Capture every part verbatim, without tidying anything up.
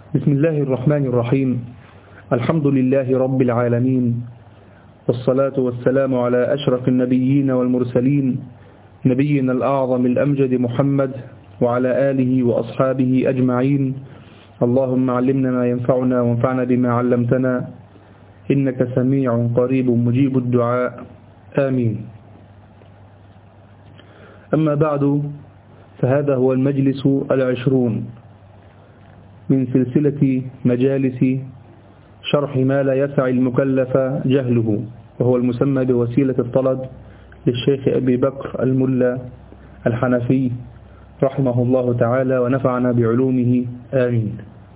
بسم الله الرحمن الرحيم. الحمد لله رب العالمين، والصلاة والسلام على أشرف النبيين والمرسلين، نبينا الأعظم الأمجد محمد وعلى آله وأصحابه أجمعين. اللهم علمنا ما ينفعنا وانفعنا بما علمتنا، إنك سميع قريب مجيب الدعاء، آمين. أما بعد، فهذا هو المجلس العشرون من سلسلة مجالس شرح ما لا يسع المكلف جهله، وهو المسمى بوسيلة الطلب للشيخ أبي بكر الملا الحنفي رحمه الله تعالى ونفعنا بعلومه، آمين.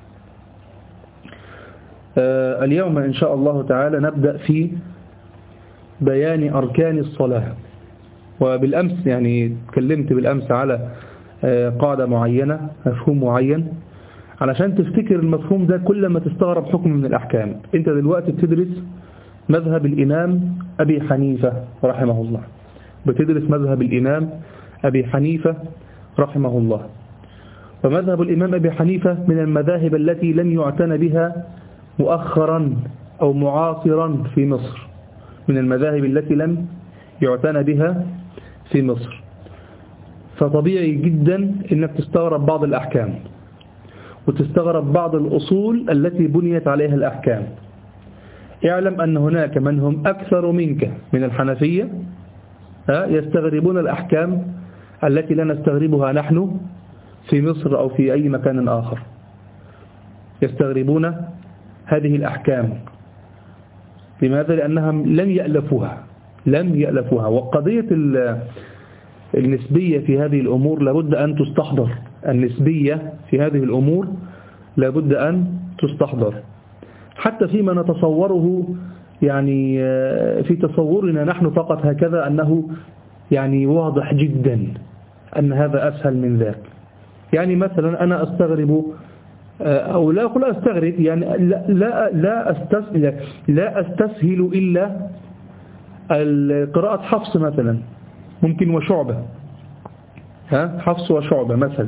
آه اليوم إن شاء الله تعالى نبدأ في بيان أركان الصلاة. وبالأمس يعني تكلمت بالأمس على آه قاعدة معينة، مفهوم معين، علشان تفتكر المفهوم ده كل ما تستغرب حكم من الأحكام. أنت دلوقتي بتدرس مذهب الإمام أبي حنيفة رحمه الله، بتدرس مذهب الإمام أبي حنيفة رحمه الله. ومذهب الإمام أبي حنيفة من المذاهب التي لم يعتن بها مؤخرا أو معاصرا في مصر، من المذاهب التي لم يعتن بها في مصر. فطبيعي جدا أنك تستغرب بعض الأحكام وتستغرب بعض الأصول التي بنيت عليها الأحكام. اعلم أن هناك من هم أكثر منك من الحنفية يستغربون الأحكام التي لا نستغربها نحن في مصر أو في أي مكان آخر، يستغربون هذه الأحكام. لماذا؟ لأنهم لم يألفوها لم يألفوها وقضية النسبية في هذه الأمور لابد أن تستحضر. النسبية في هذه الأمور لابد أن تستحضر، حتى فيما نتصوره، يعني في تصورنا نحن فقط هكذا أنه يعني واضح جدا أن هذا أسهل من ذاك. يعني مثلا أنا أستغرب، أو لا أقول أستغرب، يعني لا لا لا أستسهل, لا أستسهل إلا قراءة حفص مثلا، ممكن وشعبة، ها حفص وشعبة مثلا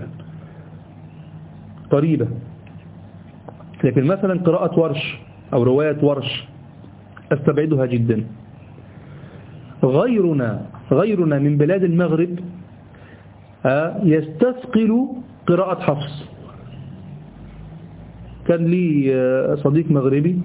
قريبة. لكن مثلا قراءة ورش أو رواية ورش أستبعدها جدا. غيرنا غيرنا من بلاد المغرب يستثقل قراءة حفص. كان لي صديق مغربي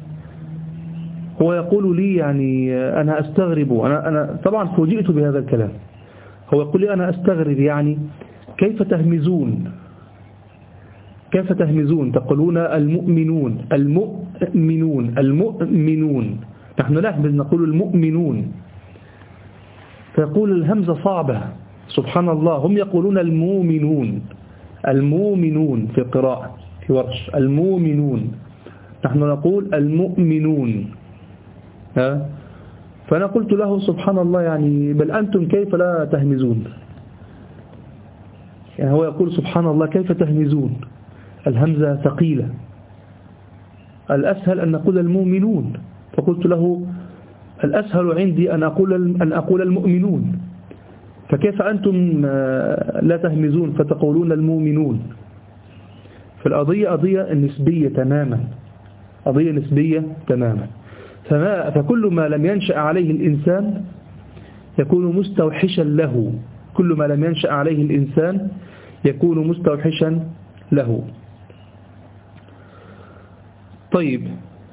هو يقول لي، يعني أنا أستغرب، أنا, أنا طبعا فوجئت بهذا الكلام. هو يقول لي أنا أستغرب، يعني كيف تهمزون كيف تهمزون تقولون المؤمنون المؤمنون المؤمنون، نحن نهمز نقول المؤمنون. فيقول الهمزة صعبة، سبحان الله. هم يقولون المؤمنون المؤمنون في قراءة في ورش، المؤمنون، نحن نقول المؤمنون. ها؟ فأنا قلت له سبحان الله، يعني بل أنتم كيف لا تهمزون؟ يعني هو يقول سبحان الله كيف تهمزون؟ الهمزة ثقيلة، الأسهل أن نقول المؤمنون. فقلت له الأسهل عندي أن أقول أن أقول المؤمنون، فكيف أنتم لا تهمزون فتقولون المؤمنون؟ فالقضية قضية نسبية تماما، قضية نسبية تماما. فما فكل ما لم ينشأ عليه الإنسان يكون مستوحشا له، كل ما لم ينشأ عليه الإنسان يكون مستوحشا له. طيب،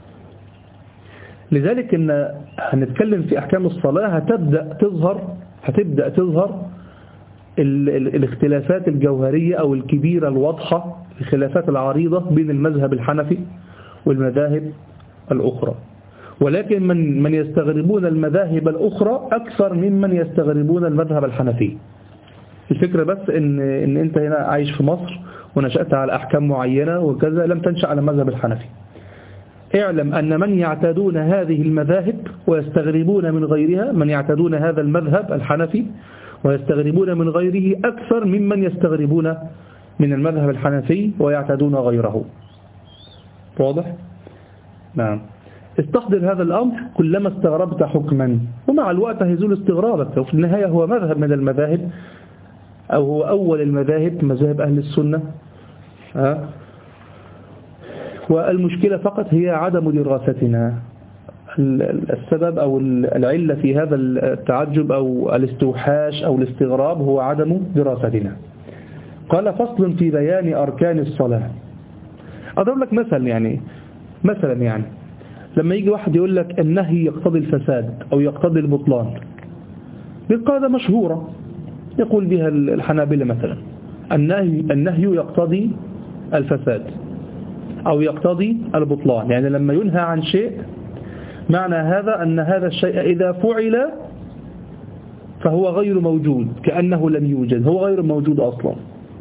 لذلك إن هنتكلم في أحكام الصلاة هتبدأ تظهر هتبدأ تظهر ال ال الاختلافات الجوهرية أو الكبيرة الواضحة، الخلافات العريضة بين المذهب الحنفي والمذاهب الأخرى. ولكن من من يستغربون المذاهب الأخرى أكثر ممن يستغربون المذهب الحنفي. الفكرة بس إن إن أنت هنا عايش في مصر ونشأت على أحكام معينة وكذا، لم تنشأ على المذهب الحنفي. اعلم أن من يعتادون هذه المذاهب ويستغربون من غيرها، من يعتادون هذا المذهب الحنفي ويستغربون من غيره أكثر ممن يستغربون من المذهب الحنفي ويعتادون غيره. واضح؟ نعم. استحضر هذا الأمر كلما استغربت حكما، ومع الوقت هيزول استغرابك، وفي النهاية هو مذهب من المذاهب، أو هو أول المذاهب، مذاهب أهل السنة. والمشكلة فقط هي عدم دراستنا. السبب أو العلة في هذا التعجب أو الاستوحاش أو الاستغراب هو عدم دراستنا. قال فصل في بيان أركان الصلاة. أضرب لك مثل يعني مثلا يعني لما يجي واحد يقول لك النهي يقتضي الفساد أو يقتضي البطلان، بالقاعدة مشهورة يقول بها الحنابلة مثلا النهي, النهي يقتضي الفساد أو يقتضي البطلان، يعني لما ينهى عن شيء معنى هذا أن هذا الشيء إذا فعل فهو غير موجود، كأنه لم يوجد، هو غير موجود أصلا.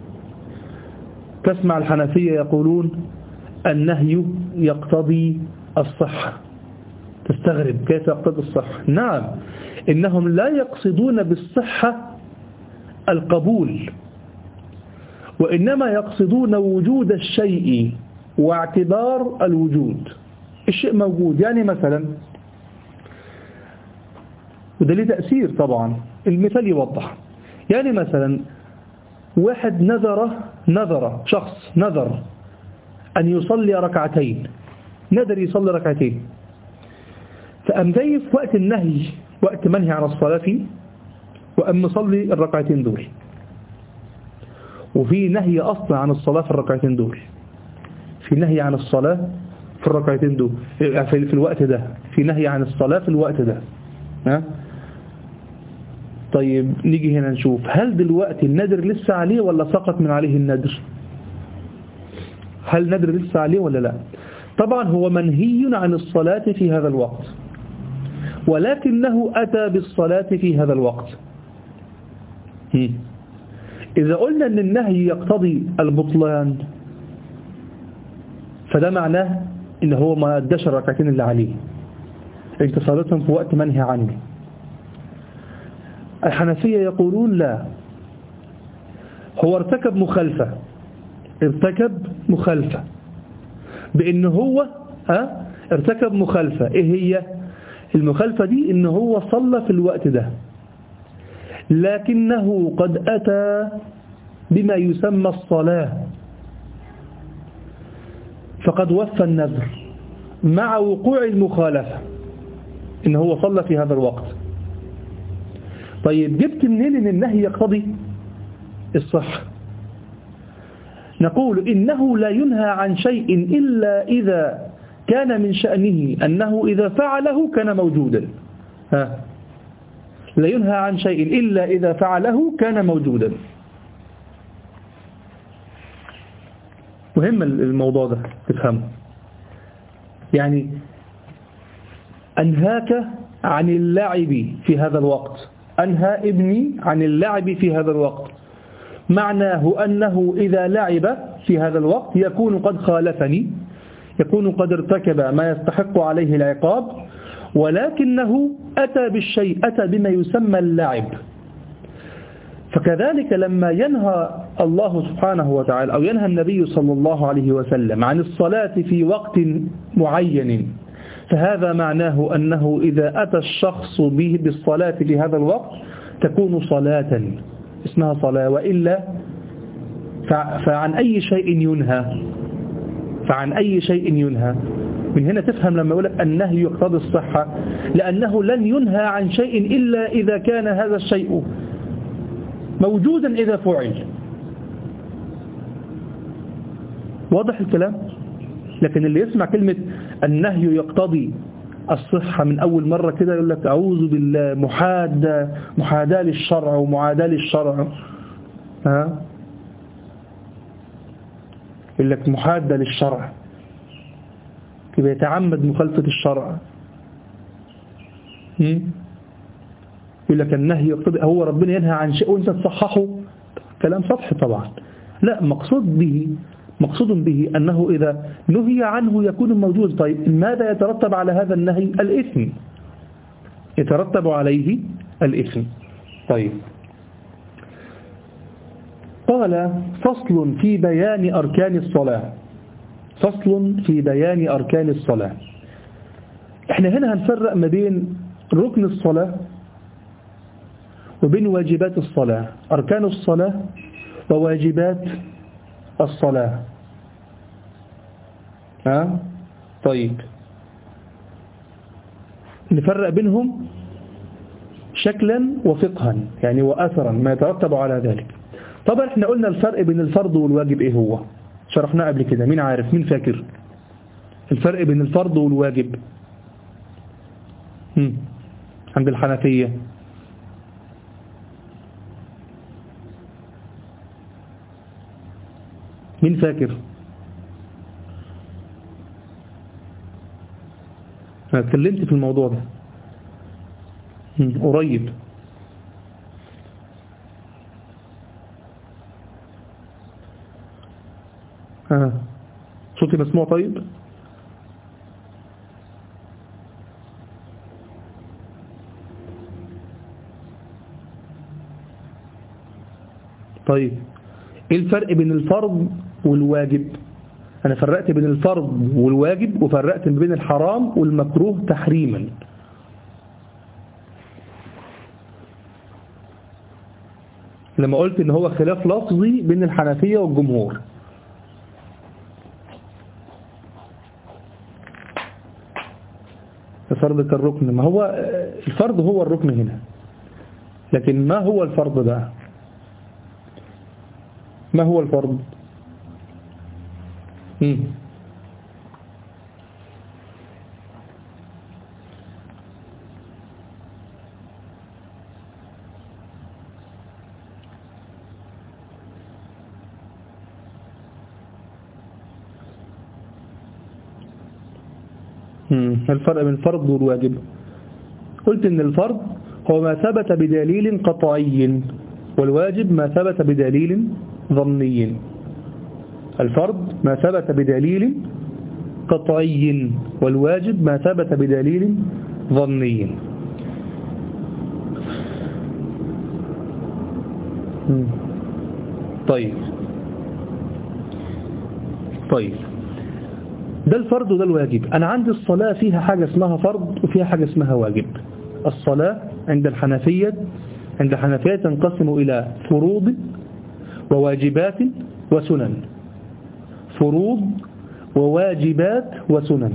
تسمع الحنفية يقولون النهي يقتضي الصحة، تستغرب كيف يقتضي الصحة؟ نعم، إنهم لا يقصدون بالصحة القبول، وإنما يقصدون وجود الشيء واعتبار الوجود. الشيء موجود، يعني مثلا، وده ليه تأثير طبعا، المثال يوضح. يعني مثلا واحد نذر نذر شخص نذر أن يصلي ركعتين، نذر يصلي ركعتين، فأم جاي في وقت النهي، وقت منهي عن الصلاة فيه، وأم مصلي الركعتين دول، وفي نهي أصلا عن الصلاة في الركعتين دول، في نهي عن الصلاة في الركعتين دول في الوقت ده، في نهي عن الصلاة في الوقت ده. ها؟ طيب نيجي هنا نشوف هل دلوقتي النذر لسه عليه ولا سقط من عليه النذر؟ هل نذر لسه عليه ولا لا؟ طبعا هو منهي عن الصلاة في هذا الوقت، ولكنه أتى بالصلاة في هذا الوقت. إذا قلنا أن النهي يقتضي البطلان فده معناه إن هو ما أداش الركعتين اللي عليه، انت صلاتهم في وقت منهي عنه. الحنفية يقولون لا، هو ارتكب مخالفة، ارتكب مخالفة بأن هو ها ارتكب مخالفة. ايه هي المخالفة دي؟ ان هو صلى في الوقت ده، لكنه قد أتى بما يسمى الصلاة، فقد وفى النذر مع وقوع المخالفة ان هو صلى في هذا الوقت. طيب جبت منين ان النهي يقتضي الصحة؟ نقول إنه لا ينهى عن شيء إلا إذا كان من شأنه أنه إذا فعله كان موجودا. ها، لا ينهى عن شيء إلا إذا فعله كان موجودا. مهم الموضوع ده تفهمه. يعني أنهاك عن اللعب في هذا الوقت، أنهى ابني عن اللعب في هذا الوقت، معناه أنه إذا لعب في هذا الوقت يكون قد خالفني، يكون قد ارتكب ما يستحق عليه العقاب، ولكنه أتى بالشيء، أتى بما يسمى اللعب. فكذلك لما ينهى الله سبحانه وتعالى أو ينهى النبي صلى الله عليه وسلم عن الصلاة في وقت معين، فهذا معناه أنه إذا أتى الشخص به بالصلاة في هذا الوقت تكون صلاة اسمها صلاة، وإلا فعن أي شيء ينهى، فعن أي شيء ينهى. من هنا تفهم لما يقول لك النهي يقتضي الصحة، لأنه لن ينهى عن شيء إلا إذا كان هذا الشيء موجودا إذا فعل. واضح الكلام؟ لكن اللي يسمع كلمة النهي يقتضي الصحة من أول مرة كده يقول لك أعوذ بالله، محادة محاداة للشرع ومعاداة للشرع. ها؟ يقول لك محادة للشرع، يبقى يتعمد مخالفة الشرع. يقول لك النهي يقتضي، هو ربنا ينهى عن شيء وانت تصححه، كلام سطحي طبعا. لا، مقصود به مقصود به أنه إذا نهي عنه يكون موجود. طيب ماذا يترتب على هذا النهي؟ الإثم، يترتب عليه الإثم. طيب قال فصل في بيان أركان الصلاة، فصل في بيان أركان الصلاة. احنا هنا هنفرق ما بين ركن الصلاة وبين واجبات الصلاة، أركان الصلاة وواجبات الصلاة. ها طيب نفرق بينهم شكلا وفقها يعني وأثرا ما يترتب على ذلك. طبعا احنا قلنا الفرق بين الفرض والواجب ايه هو؟ شرحناه قبل كده. مين عارف؟ مين فاكر الفرق بين الفرض والواجب هم. عند الحنفية؟ مين فاكر؟ أنا اتكلمت في الموضوع ده قريب. آه. صوتي مسموع طيب؟ طيب ايه الفرق بين الفرض والواجب؟ أنا فرقت بين الفرض والواجب وفرقت بين الحرام والمكروه تحريما. لما قلت إن هو خلاف لفظي بين الحنفية والجمهور. الفرض كالركن، ما هو الفرض هو الركن هنا، لكن ما هو الفرض بقى؟ ما هو الفرض؟ مم. الفرق بين الفرض والواجب، قلت ان الفرض هو ما ثبت بدليل قطعي، والواجب ما ثبت بدليل ظني. الفرض ما ثبت بدليل قطعي، والواجب ما ثبت بدليل ظني. طيب طيب ده الفرض وده الواجب. أنا عندي الصلاة فيها حاجة اسمها فرض وفيها حاجة اسمها واجب. الصلاة عند الحنفية عند الحنفية تنقسم إلى فروض وواجبات وسنن. فروض وواجبات وسنن.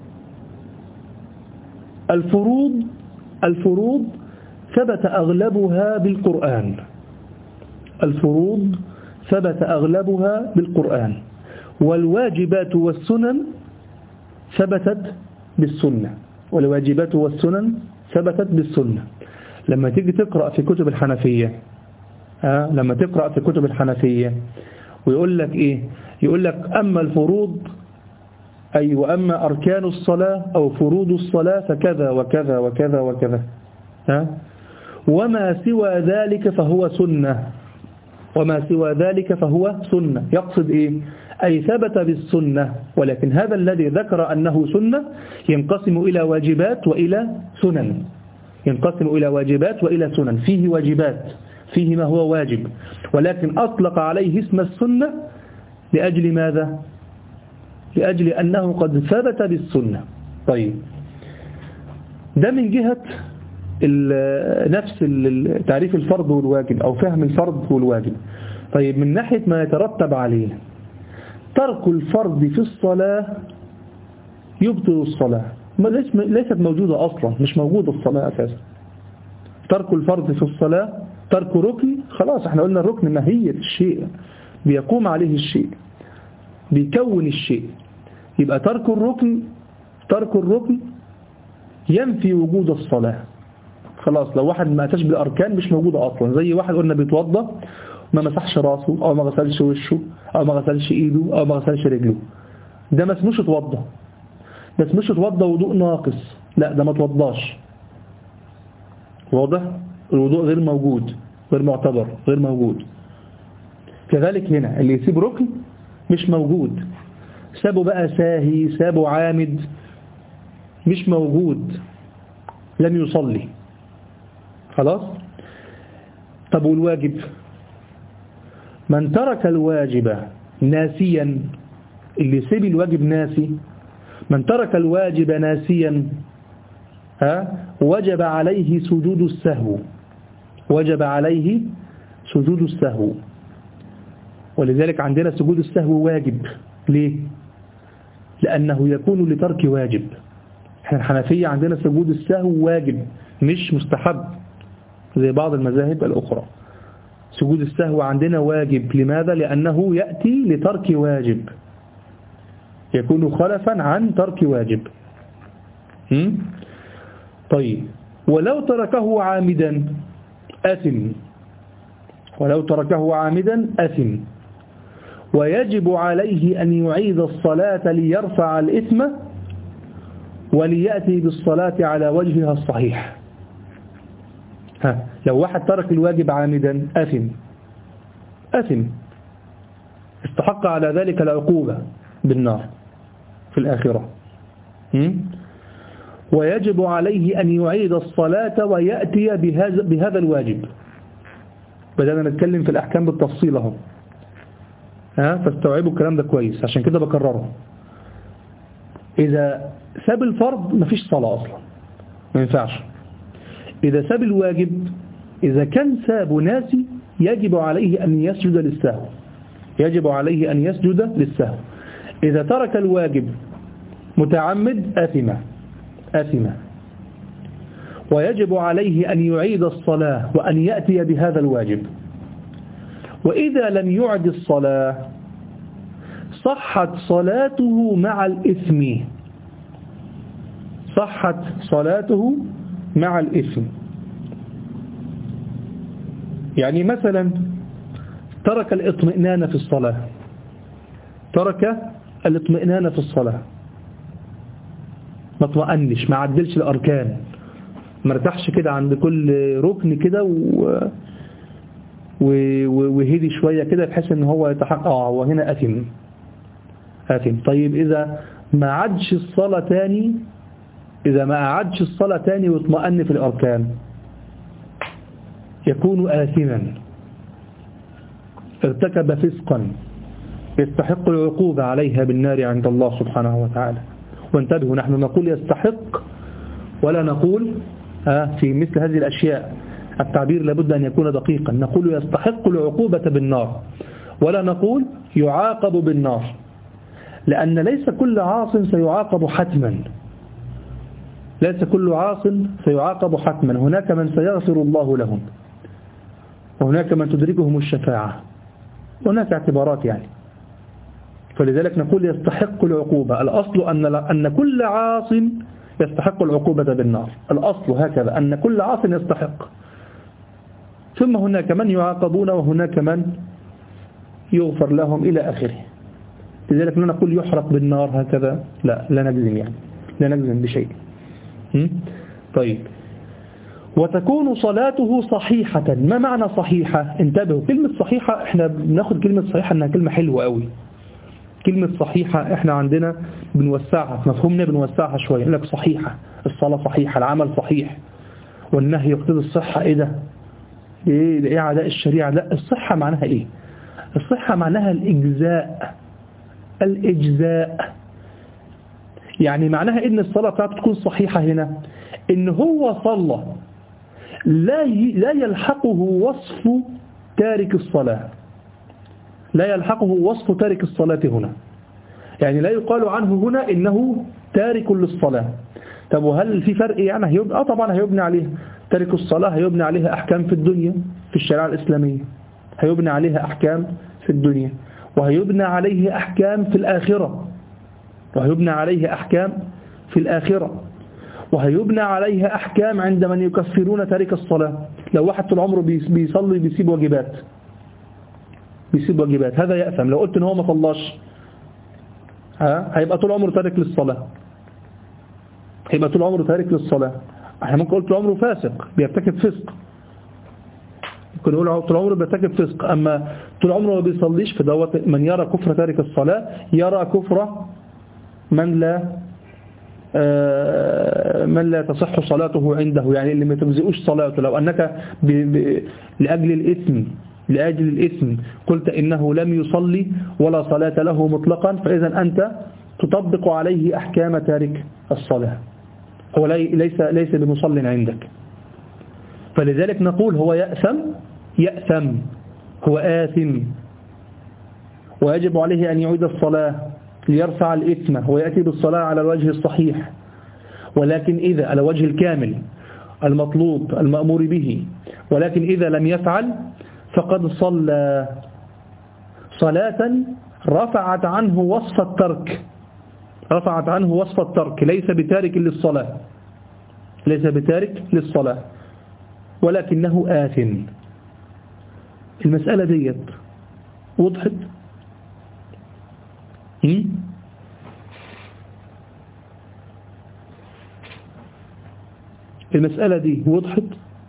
الفروض الفروض ثبت أغلبها بالقرآن. الفروض ثبت أغلبها بالقرآن، والواجبات والسنن ثبتت بالسنة. والواجبات والسنن ثبتت بالسنة. لما تيجي تقرأ في كتب الحنفية آه لما تقرأ في كتب الحنفية ويقول لك إيه؟ يقول لك أما الفروض أي وأما أركان الصلاة أو فروض الصلاة فكذا وكذا وكذا وكذا آه وما سوى ذلك فهو سنة. وما سوى ذلك فهو سنة. يقصد إيه؟ أي ثبت بالسنة، ولكن هذا الذي ذكر أنه سنة ينقسم إلى واجبات وإلى سنن. ينقسم إلى واجبات وإلى سنن. فيه واجبات، فيه ما هو واجب، ولكن أطلق عليه اسم السنة لأجل ماذا؟ لأجل أنه قد ثبت بالسنة. طيب ده من جهة نفس تعريف الفرض والواجب أو فهم الفرض والواجب. طيب من ناحية ما يترتب عليه، ترك الفرض في الصلاة يبطل الصلاة. ليست موجودة أصلا، مش موجودة الصلاة أساسا. ترك الفرض في الصلاة ترك ركن، خلاص احنا قلنا الركن ماهية الشيء، بيقوم عليه الشيء، بيكون الشيء. يبقى ترك الركن ترك الركن ينفي وجود الصلاة. خلاص لو واحد ما أتاش بالأركان مش موجودة أصلا. زي واحد قلنا بيتوضى ما مسحش راسه أو ما غسلش وشه أو ما غسلش إيده أو ما غسلش رجله، ده ما اسموش اتوضى. ده اسموش اتوضى وضوء ناقص، لا ده ما اتوضاش. واضح؟ الوضوء غير موجود، غير معتبر، غير موجود. كذلك هنا اللي يسيب ركن مش موجود، سابه بقى ساهي، سابه عامد، مش موجود، لم يصلي. خلاص؟ طب والواجب؟ من ترك الواجب ناسيا، اللي يسيب الواجب ناسي، من ترك الواجب ناسيا ها وجب عليه سجود السهو. وجب عليه سجود السهو. ولذلك عندنا سجود السهو واجب. ليه؟ لأنه يكون لترك واجب. احنا الحنفية عندنا سجود السهو واجب مش مستحب زي بعض المذاهب الأخرى. سجود السهو عندنا واجب. لماذا؟ لأنه يأتي لترك واجب، يكون خلفا عن ترك واجب. هم؟ طيب ولو تركه عامدا أثم، ولو تركه عامدا أثم، ويجب عليه أن يعيد الصلاة ليرفع الإثم وليأتي بالصلاة على وجهها الصحيح. ها، لو واحد ترك الواجب عامدا أثم، أثم استحق على ذلك العقوبة بالنار في الآخرة. هم؟ ويجب عليه أن يعيد الصلاة ويأتي بهذا, بهذا الواجب. بدأنا نتكلم في الأحكام بالتفصيل اهو، ها، فاستوعبوا الكلام ده كويس عشان كده بكرره. إذا ساب الفرض مفيش صلاة أصلا، ما ينفعش. إذا ساب الواجب، إذا كان ساب ناسي يجب عليه أن يسجد للسهو، يجب عليه أن يسجد للسهو. إذا ترك الواجب متعمد أثم، أثم، ويجب عليه أن يعيد الصلاة وأن يأتي بهذا الواجب. وإذا لم يعد الصلاة صحت صلاته مع الإثم، صحت صلاته مع الإثم. يعني مثلا ترك الاطمئنان في الصلاة، ترك الاطمئنان في الصلاة، ما اطمئنش، ما عدلش الأركان، ما ارتاحش كده عند كل ركن كده و... و... وهدي شوية كده بحيث ان هو يتحقق اه وهنا أثم، أثم. طيب إذا ما عادش الصلاة تاني، إذا ما أعادش الصلاة تاني واطمئن في الأركان يكون آثما، ارتكب فسقا يستحق العقوبة عليها بالنار عند الله سبحانه وتعالى. وانتبهوا، نحن نقول يستحق ولا نقول في مثل هذه الأشياء التعبير لابد أن يكون دقيقا. نقول يستحق العقوبة بالنار ولا نقول يعاقب بالنار، لأن ليس كل عاص سيعاقب حتما، ليس كل عاص سيعاقب حتما. هناك من سيغفر الله لهم، وهناك من تدركهم الشفاعة، هناك اعتبارات يعني. فلذلك نقول يستحق العقوبة. الأصل أن أن كل عاص يستحق العقوبة بالنار، الأصل هكذا أن كل عاص يستحق. ثم هناك من يعاقبون وهناك من يغفر لهم إلى آخره. لذلك لا نقول يحرق بالنار هكذا، لا لا نجزم يعني، لا نجزم بشيء. طيب وتكون صلاته صحيحة. ما معنى صحيحة؟ انتبهوا، كلمة صحيحة احنا بناخد كلمة صحيحة انها كلمة حلوة قوي. كلمة صحيحة احنا عندنا بنوسعها في مفهومنا، بنوسعها شوية، يقول لك صحيحة، الصلاة صحيحة، العمل صحيح، والنهي يقتضي الصحة. ايه ده؟ ايه ايه عداء الشريعة؟ لا، الصحة معناها ايه؟ الصحة معناها الإجزاء، الإجزاء. يعني معناها ان الصلاة بتاعته تكون صحيحة هنا ان هو صلى لا لا يلحقه وصف تارك الصلاة، لا يلحقه وصف تارك الصلاة هنا. يعني لا يقال عنه هنا إنه تارك للصلاة. طب وهل في فرق يعني؟ هيبنى آه طبعا هيبنى عليها تارك الصلاة، هيبنى عليها أحكام في الدنيا في الشريعة الإسلامية، هيبنى عليها أحكام في الدنيا، وهيبنى عليه أحكام في الآخرة، وهيبنى عليه أحكام في الآخرة، وهيبنى عليها أحكام عند من يكفرون تارك الصلاة. لو واحد طول عمره بيصلي بيسيب واجبات، بيسيب واجبات، هذا يأثم. لو قلت ان هو ما صلاش ها هيبقى طول عمره تارك للصلاة، هيبقى طول عمره تارك للصلاة. احنا ممكن نقول طول عمره فاسق بيرتكب فسق، ممكن نقول طول عمره بيرتكب فسق. اما طول عمره ما بيصليش فدوت من يرى كفر تارك الصلاة يرى كفر من لا من لا تصح صلاته عنده، يعني اللي ما تجزئوش صلاته. لو أنك ب... ب... لأجل الإثم لأجل الإثم قلت إنه لم يصلي ولا صلاة له مطلقا، فإذا أنت تطبق عليه أحكام تارك الصلاة، هو ليس ليس بمصل عندك. فلذلك نقول هو يأثم، يأثم، هو آثم، ويجب عليه أن يعيد الصلاة ليرفع الإثم ويأتي بالصلاة على الوجه الصحيح، ولكن إذا على وجه الكامل المطلوب المأمور به، ولكن إذا لم يفعل فقد صلى صلاة رفعت عنه وصف الترك، رفعت عنه وصف الترك، ليس بتارك للصلاة، ليس بتارك للصلاة ولكنه آثم. المسألة ديت وضحت؟ هم؟ المسألة دي وضحت؟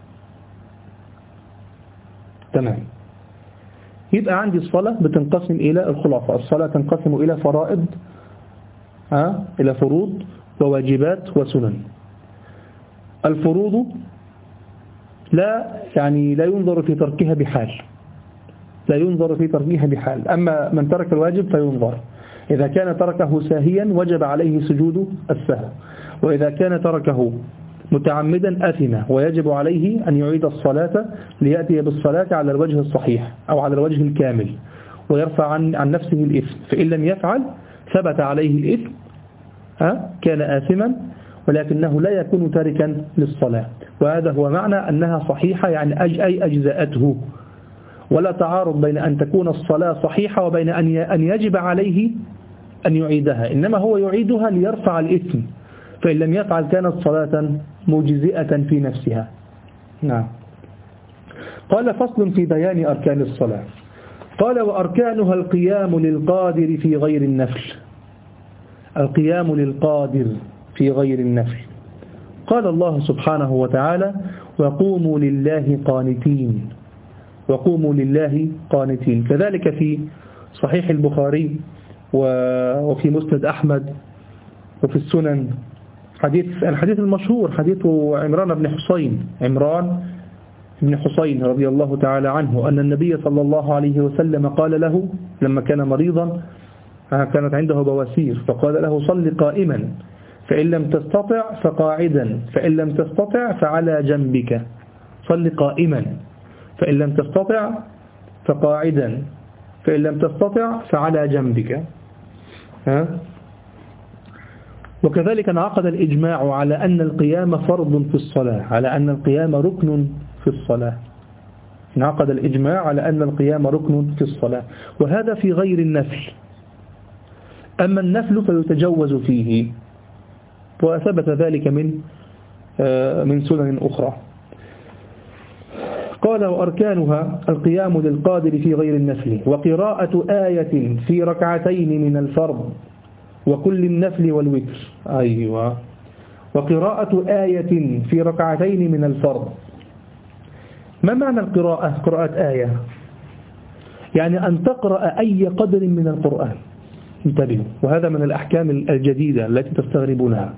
تمام. يبقى عندي الصلاة بتنقسم إلى الخلاصة، الصلاة تنقسم إلى فرائض، ها، إلى فروض وواجبات وسنن. الفروض لا يعني لا ينظر في تركها بحال، لا ينظر في تركها بحال. أما من ترك الواجب فينظر، إذا كان تركه ساهيا وجب عليه سجود السهو، وإذا كان تركه متعمدا أثم ويجب عليه أن يعيد الصلاة ليأتي بالصلاة على الوجه الصحيح أو على الوجه الكامل ويرفع عن, عن نفسه الإثم. فإن لم يفعل ثبت عليه الإثم، ها، كان آثما، ولكنه لا يكون تاركا للصلاة. وهذا هو معنى أنها صحيحة، يعني أج أي أجزاءته، ولا تعارض بين أن تكون الصلاة صحيحة وبين أن يجب عليه أن يعيدها، إنما هو يعيدها ليرفع الإثم، فإن لم يفعل كانت صلاة مجزئة في نفسها. نعم. قال فصل في بيان أركان الصلاة. قال وأركانها القيام للقادر في غير النفل، القيام للقادر في غير النفل. قال الله سبحانه وتعالى وقوموا لله قانتين، وقوموا لله قانتين. كذلك في صحيح البخاري وفي مسند أحمد وفي السنن حديث الحديث المشهور، حديث عمران بن حسين عمران بن حسين رضي الله تعالى عنه، أن النبي صلى الله عليه وسلم قال له لما كان مريضا، كانت عنده بواسير، فقال له صل قائما، فإن لم تستطع فقاعدا، فإن لم تستطع فعلى جنبك. صل قائما، فإن لم تستطع فقاعدا، فإن لم تستطع فعلى جنبك. ها؟ وكذلك انعقد الإجماع على أن القيام فرض في الصلاة، على أن القيام ركن في الصلاة. انعقد الإجماع على أن القيام ركن في الصلاة، وهذا في غير النفل. أما النفل فيتجوز فيه، وثبت ذلك من من سنن أخرى. قال وأركانها القيام للقادر في غير النفل، وقراءة آية في ركعتين من الفرض وكل النفل والوتر. أيوة. وقراءة آية في ركعتين من الفرض. ما معنى القراءة؟ قراءة آية يعني أن تقرأ أي قدر من القرآن. انتبهوا، وهذا من الأحكام الجديدة التي تستغربونها.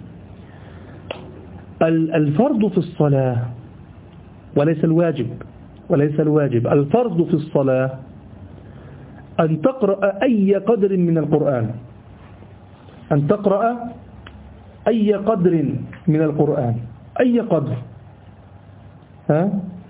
الفرض في الصلاة وليس الواجب، وليس الواجب، الفرض في الصلاة أن تقرأ أي قدر من القرآن، أن تقرأ أي قدر من القرآن، أي قدر. ها؟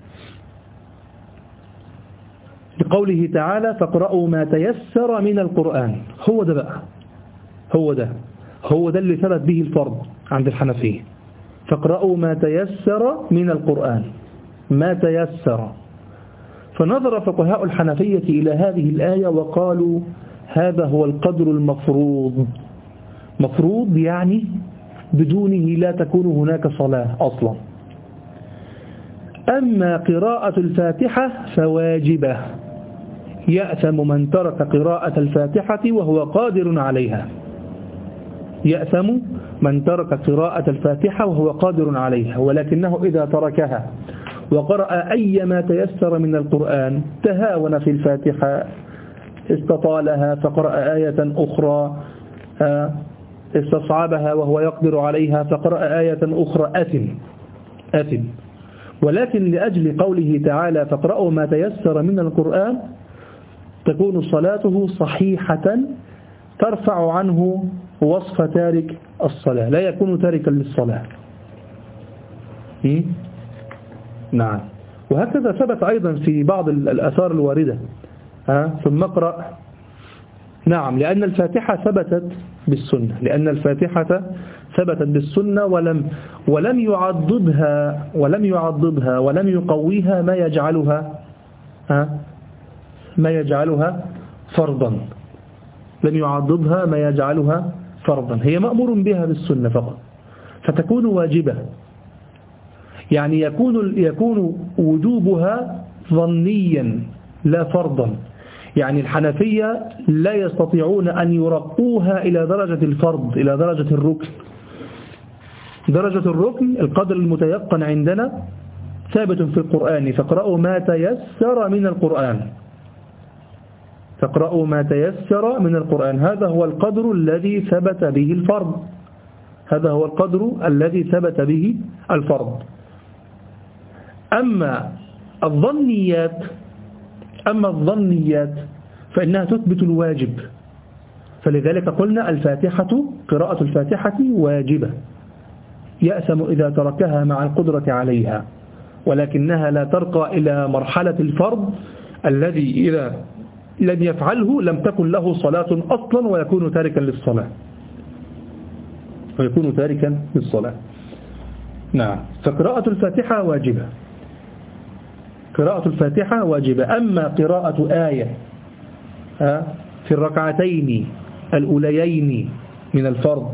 لقوله تعالى فاقرأوا ما تيسر من القرآن. هو ده بقى، هو ده هو ده اللي ثبت به الفرض عند الحنفية. فاقرأوا ما تيسر من القرآن، ما تيسر. فنظر فقهاء الحنفية إلى هذه الآية وقالوا هذا هو القدر المفروض. مفروض يعني بدونه لا تكون هناك صلاة أصلا. أما قراءة الفاتحة فواجبة، يأثم من ترك قراءة الفاتحة وهو قادر عليها، يأثم من ترك قراءة الفاتحة وهو قادر عليها، ولكنه إذا تركها وقرأ أي ما تيسر من القرآن، تهاون في الفاتحة، استطالها فقرأ آية أخرى، استصعبها وهو يقدر عليها فقرأ آية أخرى، أثم أثم. ولكن لأجل قوله تعالى فاقرأوا ما تيسر من القرآن تكون صلاته صحيحة ترفع عنه وصف تارك الصلاة، لا يكون تاركا للصلاة. نعم. وهكذا ثبت أيضا في بعض الآثار الواردة، ها ثم اقرأ نعم، لأن الفاتحة ثبتت بالسنة، لأن الفاتحة ثبتت بالسنة ولم ولم يعضدها ولم يعضدها ولم يقويها ما يجعلها ها ما يجعلها فرضا، لم يعضدها ما يجعلها فرضا، هي مأمور بها بالسنة فقط، فتكون واجبة، يعني يكون يكون وجوبها ظنيا لا فرضا. يعني الحنفية لا يستطيعون أن يرقوها إلى درجة الفرض، إلى درجة الركن. درجة الركن القدر المتيقن عندنا ثابت في القرآن، فاقرأوا ما تيسر من القرآن، فاقرأوا ما تيسر من القرآن، هذا هو القدر الذي ثبت به الفرض، هذا هو القدر الذي ثبت به الفرض. أما الظنيات أما الظنيات فإنها تثبت الواجب، فلذلك قلنا الفاتحة قراءة الفاتحة واجبة، يأثم إذا تركها مع القدرة عليها، ولكنها لا ترقى إلى مرحلة الفرض الذي إذا لم يفعله لم تكن له صلاة أصلا ويكون تاركا للصلاة ويكون تاركا للصلاة. نعم، فقراءة الفاتحة واجبة، قراءة الفاتحة واجبة. أما قراءة آية في الركعتين الأوليين من الفرض،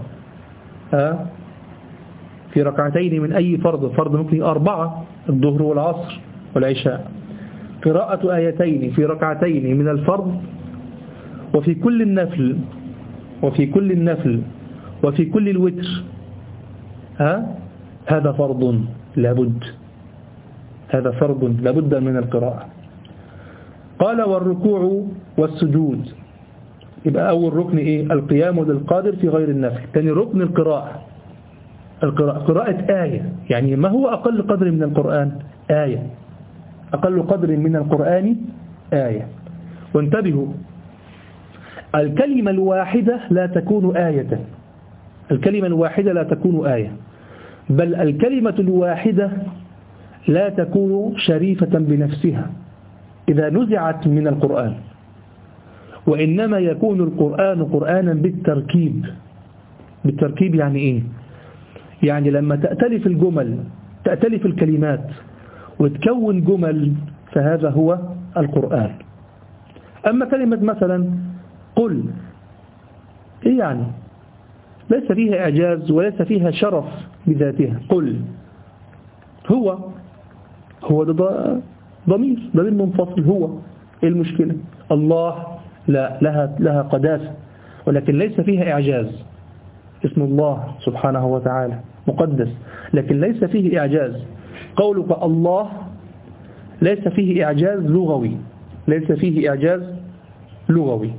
في ركعتين من أي فرض، فرض ممكن أربعة، الظهر والعصر والعشاء، قراءة آيتين في ركعتين من الفرض وفي كل النفل وفي كل النفل وفي كل الوتر، ها هذا فرض لابد، هذا فرض لابد من القراءة. قال والركوع والسجود، يبقى أول ركن إيه؟ القيام للقادر في غير النفل. ثاني ركن القراءة، القراءة قراءة آية، يعني ما هو أقل قدر من القرآن؟ آية، أقل قدر من القرآن آية. وانتبهوا، الكلمة الواحدة لا تكون آية، الكلمة الواحدة لا تكون آية، بل الكلمة الواحدة لا تكون شريفة بنفسها إذا نزعت من القرآن، وإنما يكون القرآن قرآنا بالتركيب. بالتركيب يعني إيه؟ يعني لما تأتلف الجمل، تأتلف الكلمات وتكون جمل، فهذا هو القرآن. أما كلمة مثلا قل، إيه يعني؟ ليس فيها إعجاز وليس فيها شرف بذاتها. قل هو هو ده ضمير ضمير منفصل، هو إيه المشكلة؟ الله لا، لها لها قداسة ولكن ليس فيها إعجاز. اسم الله سبحانه وتعالى مقدس لكن ليس فيه إعجاز. قولك الله ليس فيه إعجاز لغوي، ليس فيه إعجاز لغوي.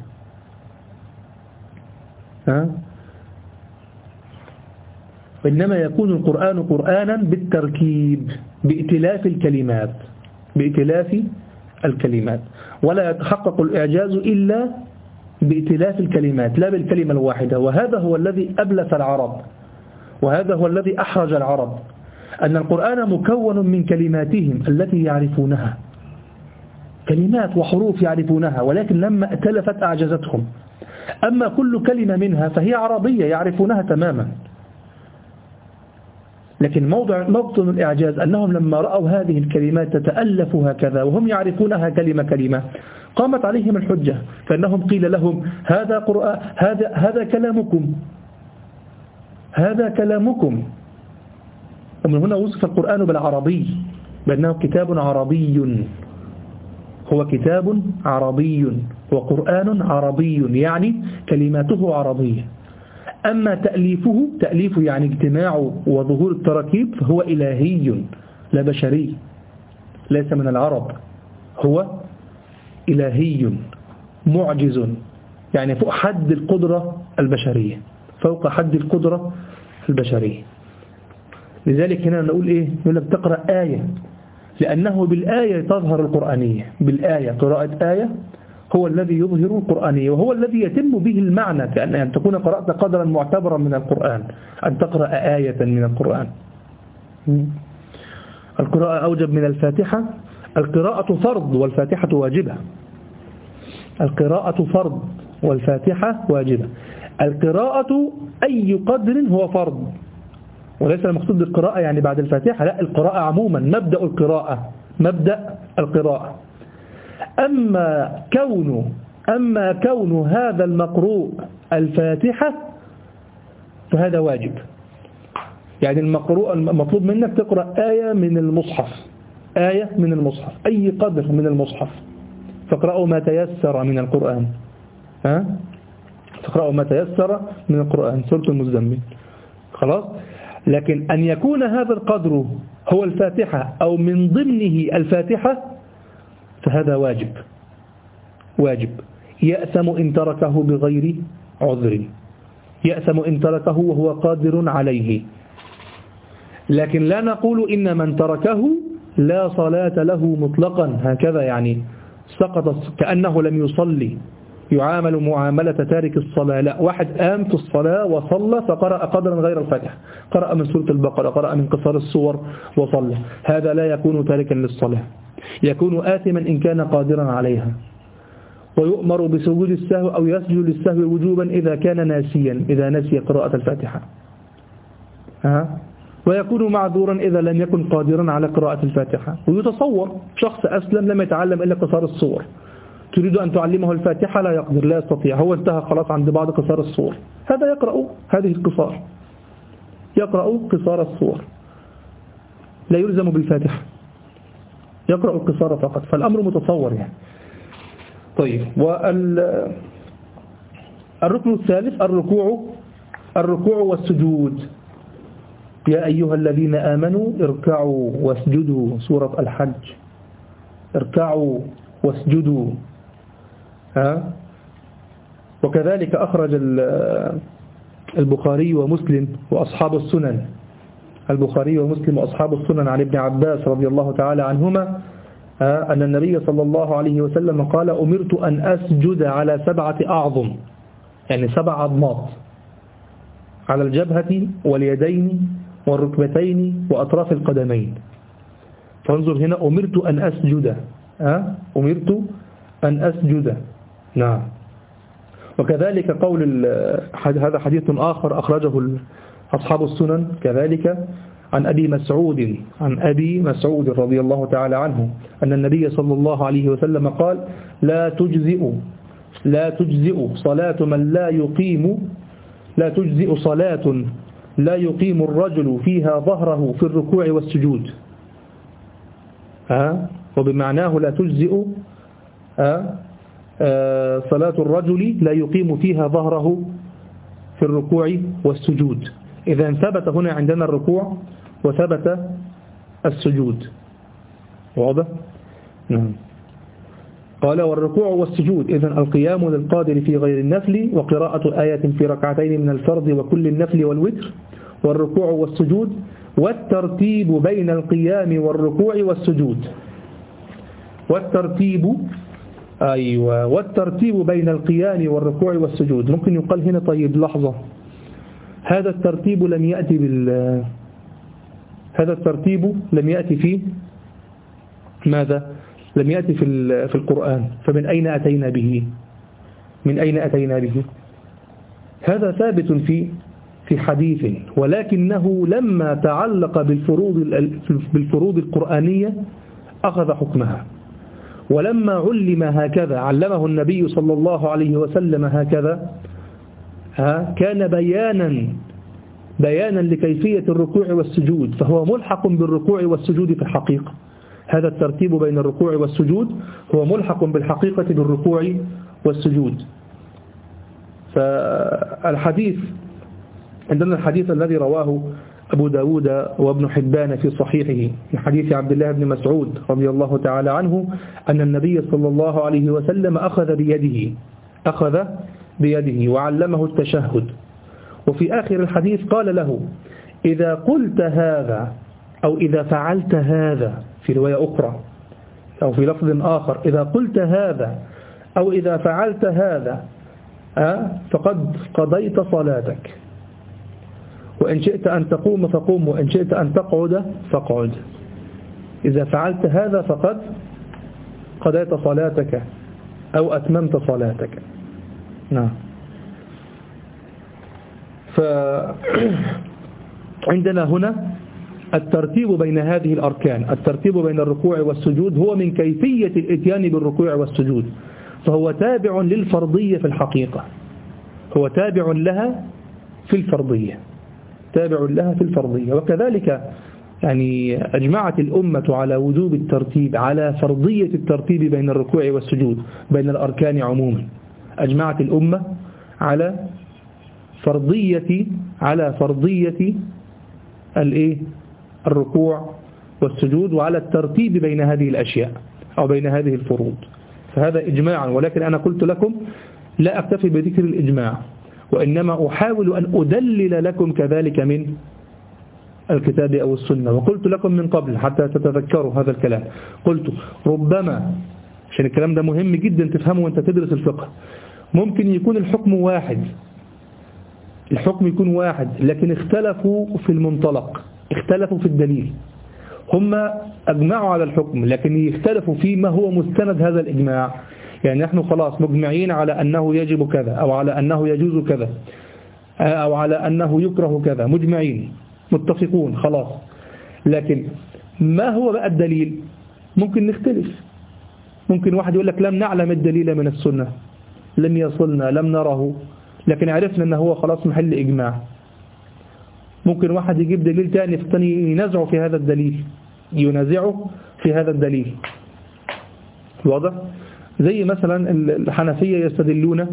ها؟ وإنما يكون القرآن قرآنا بالتركيب، بائتلاف الكلمات، بائتلاف الكلمات، ولا يتحقق الإعجاز إلا بائتلاف الكلمات لا بالكلمة الواحدة. وهذا هو الذي أبلس العرب، وهذا هو الذي أحرج العرب، أن القرآن مكون من كلماتهم التي يعرفونها، كلمات وحروف يعرفونها، ولكن لما ائتلفت أعجزتهم. أما كل كلمة منها فهي عربية يعرفونها تماما، لكن موضع موطن الإعجاز أنهم لما رأوا هذه الكلمات تتألف هكذا وهم يعرفونها كلمة كلمة، قامت عليهم الحجة، فإنهم قيل لهم هذا قرآن، هذا هذا كلامكم، هذا كلامكم. ومن هنا وصف القرآن بالعربي، بأنه كتاب عربي، هو كتاب عربي وقرآن عربي، يعني كلماته عربية. أما تأليفه، تأليف يعني اجتماع وظهور التراكيب، فهو إلهي لا بشري، ليس من العرب، هو إلهي معجز، يعني فوق حد القدرة البشرية، فوق حد القدرة البشرية. لذلك هنا نقول إيه؟ نقول لك تقرأ آية، لأنه بالآية تظهر القرآنية، بالآية قراءة آية هو الذي يظهر القرآنية، وهو الذي يتم به المعنى، كأن أن تكون قرأت قدرا معتبرا من القرآن، أن تقرأ آية من القرآن. القراءة أوجب من الفاتحة، القراءة فرض والفاتحة واجبة. القراءة فرض والفاتحة واجبة. القراءة أي قدر هو فرض، وليس المقصود بالقراءة يعني بعد الفاتحة، لا، القراءة عموما، مبدأ القراءة مبدأ القراءة. أما كون أما كون هذا المقروء الفاتحة فهذا واجب. يعني المقروء المطلوب منك تقرأ آية من المصحف، آية من المصحف، أي قدر من المصحف، فاقرأوا ما تيسر من القرآن، ها؟ فاقرأوا ما تيسر من القرآن، سورة المزمل، خلاص. لكن أن يكون هذا القدر هو الفاتحة أو من ضمنه الفاتحة فهذا واجب واجب يأثم إن تركه بغير عذر، يأثم إن تركه وهو قادر عليه. لكن لا نقول إن من تركه لا صلاة له مطلقا هكذا، يعني سقط كأنه لم يصلي، يعامل معاملة تارك الصلاة. لا، واحد قام في الصلاة وصلى فقرأ قدرا غير الفاتحة، قرأ من سورة البقرة، قرأ من قصار السور وصلى، هذا لا يكون تاركا للصلاة، يكون آثما إن كان قادرا عليها، ويؤمر بسجود السهو أو يسجد للسهو وجوبا إذا كان ناسيا، إذا نسي قراءة الفاتحة، ها؟ ويكون معذورا إذا لم يكن قادرا على قراءة الفاتحة. ويتصور شخص أسلم لم يتعلم إلا قصار السور، تريد أن تعلمه الفاتحة لا يقدر، لا يستطيع، هو انتهى خلاص عند بعض قصار السور، هذا يقرأ هذه القصار، يقرأ قصار السور، لا يلزم بالفاتحة، يقرأ القصار فقط، فالأمر متصور يعني. طيب، والركن الثالث الركوع الركوع والسجود. يا أيها الذين آمنوا اركعوا واسجدوا، سورة الحج، اركعوا واسجدوا، ها؟ وكذلك أخرج البخاري ومسلم وأصحاب السنن، البخاري ومسلم وأصحاب السنن عن ابن عباس رضي الله تعالى عنهما أن النبي صلى الله عليه وسلم قال: أمرت أن أسجد على سبعة أعظم، يعني سبع عظمات، على الجبهة واليدين والركبتين وأطراف القدمين. فانظر هنا، أمرت أن أسجد، أه؟ أمرت أن أسجد، نعم. وكذلك قول هذا حديث آخر أخرجه أصحاب السنن كذلك عن أبي مسعود عن أبي مسعود رضي الله تعالى عنه أن النبي صلى الله عليه وسلم قال: لا تجزئ لا تجزئ صلاة من لا يقيم لا تجزئ صلاة لا يقيم الرجل فيها ظهره في الركوع والسجود، ها؟ وبمعناه لا تجزئ صلاة الرجل لا يقيم فيها ظهره في الركوع والسجود. إذا ثبت هنا عندنا الركوع وثبت السجود، واضح؟ نعم. قال: والركوع والسجود إذن القيام للقادر في غير النفل، وقراءة آية في ركعتين من الفرض وكل النفل والوتر، والركوع والسجود، والترتيب بين القيام والركوع والسجود، والترتيب أيوة والترتيب بين القيام والركوع والسجود. ممكن يقال هنا طيب لحظة، هذا الترتيب لم يأتي بال هذا الترتيب لم يأتي فيه ماذا؟ لم يأتي في في القرآن، فمن أين أتينا به؟ من أين أتينا به؟ هذا ثابت في في حديث، ولكنه لما تعلق بالفروض بالفروض القرآنية أخذ حكمها، ولما علم هكذا علمه النبي صلى الله عليه وسلم هكذا، ها كان بيانا بيانا لكيفية الركوع والسجود، فهو ملحق بالركوع والسجود في الحقيقة. هذا الترتيب بين الركوع والسجود هو ملحق بالحقيقة بالركوع والسجود. فالحديث عندنا الحديث الذي رواه أبو داود وابن حبان في صحيحه من حديث عبد الله بن مسعود رضي الله تعالى عنه أن النبي صلى الله عليه وسلم أخذ بيده أخذ بيده وعلمه التشهد، وفي آخر الحديث قال له: إذا قلت هذا أو إذا فعلت هذا، في رواية أخرى أو في لفظ آخر: إذا قلت هذا أو إذا فعلت هذا فقد قضيت صلاتك، وإن شئت أن تقوم فقوم، وإن شئت أن تقعد فاقعد. إذا فعلت هذا فقد قضيت صلاتك أو أتممت صلاتك. نعم. فعندنا هنا الترتيب بين هذه الأركان، الترتيب بين الركوع والسجود هو من كيفية الاتيان بالركوع والسجود، فهو تابع للفرضية في الحقيقة، هو تابع لها في الفرضية، تابع لها في الفرضية. وكذلك يعني أجمعت الأمة على وجوب الترتيب، على فرضية الترتيب بين الركوع والسجود، بين الأركان عموما. أجمعت الأمة على فرضية على فرضية الإيه الركوع والسجود، وعلى الترتيب بين هذه الأشياء أو بين هذه الفروض. فهذا إجماعا، ولكن أنا قلت لكم لا أكتفي بذكر الإجماع، وإنما أحاول أن أدلل لكم كذلك من الكتاب أو السنة. وقلت لكم من قبل حتى تتذكروا هذا الكلام، قلت ربما، عشان الكلام ده مهم جدا تفهمه وانت تدرس الفقه، ممكن يكون الحكم واحد، الحكم يكون واحد لكن اختلفوا في المنطلق، اختلفوا في الدليل. هم أجمعوا على الحكم لكن يختلفوا في ما هو مستند هذا الإجماع. يعني نحن خلاص مجمعين على أنه يجب كذا، أو على أنه يجوز كذا، أو على أنه يكره كذا، مجمعين متفقون خلاص. لكن ما هو بقى الدليل؟ ممكن نختلف، ممكن واحد يقول لك لم نعلم الدليل من السنة، لم يصلنا، لم نره، لكن عرفنا أنه هو خلاص محل إجماع. ممكن واحد يجيب دليل تاني فالتاني ينازعه في هذا الدليل، ينازعه في هذا الدليل. واضح؟ زي مثلا الحنفية يستدلون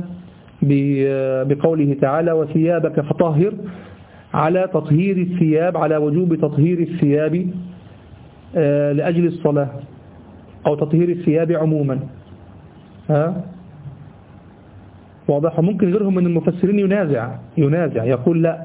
بقوله تعالى وثيابك فطهر، على تطهير الثياب، على وجوب تطهير الثياب لأجل الصلاة، أو تطهير الثياب عموما. ها؟ واضح؟ ممكن غيرهم من المفسرين ينازع ينازع يقول لا،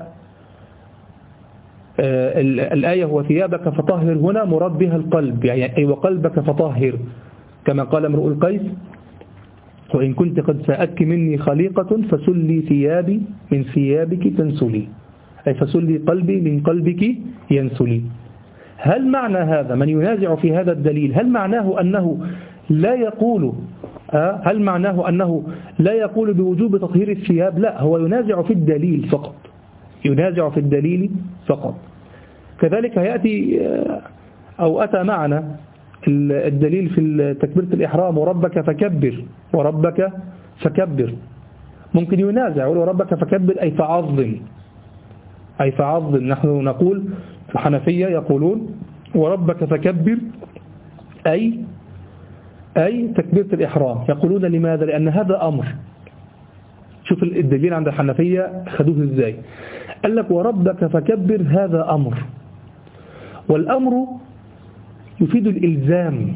الآية هو ثيابك فطهر هنا مراد بها القلب، يعني أي وقلبك فطهر، كما قال امرؤ القيس وإن كنت قد سأتك مني خليقة فسلي ثيابي من ثيابك تنسلي، أي فسلي قلبي من قلبك ينسلي. هل معنى هذا من ينازع في هذا الدليل، هل معناه أنه لا يقول هل معناه أنه لا يقول بوجوب تطهير الثياب؟ لا، هو ينازع في الدليل فقط، ينازع في الدليل فقط. كذلك يأتي أو أتى معنا الدليل في تكبيرة الإحرام وربك فكبر، وربك فكبر، ممكن ينازع يقول وربك فكبر أي فعظم، أي فعظم. نحن نقول الحنفية يقولون وربك فكبر أي أي تكبيرة الإحرام. يقولون لماذا؟ لأن هذا أمر. شوف الدليل عند الحنفية خدوه إزاي، قال لك وربك فكبر هذا أمر، والأمر يفيد الإلزام،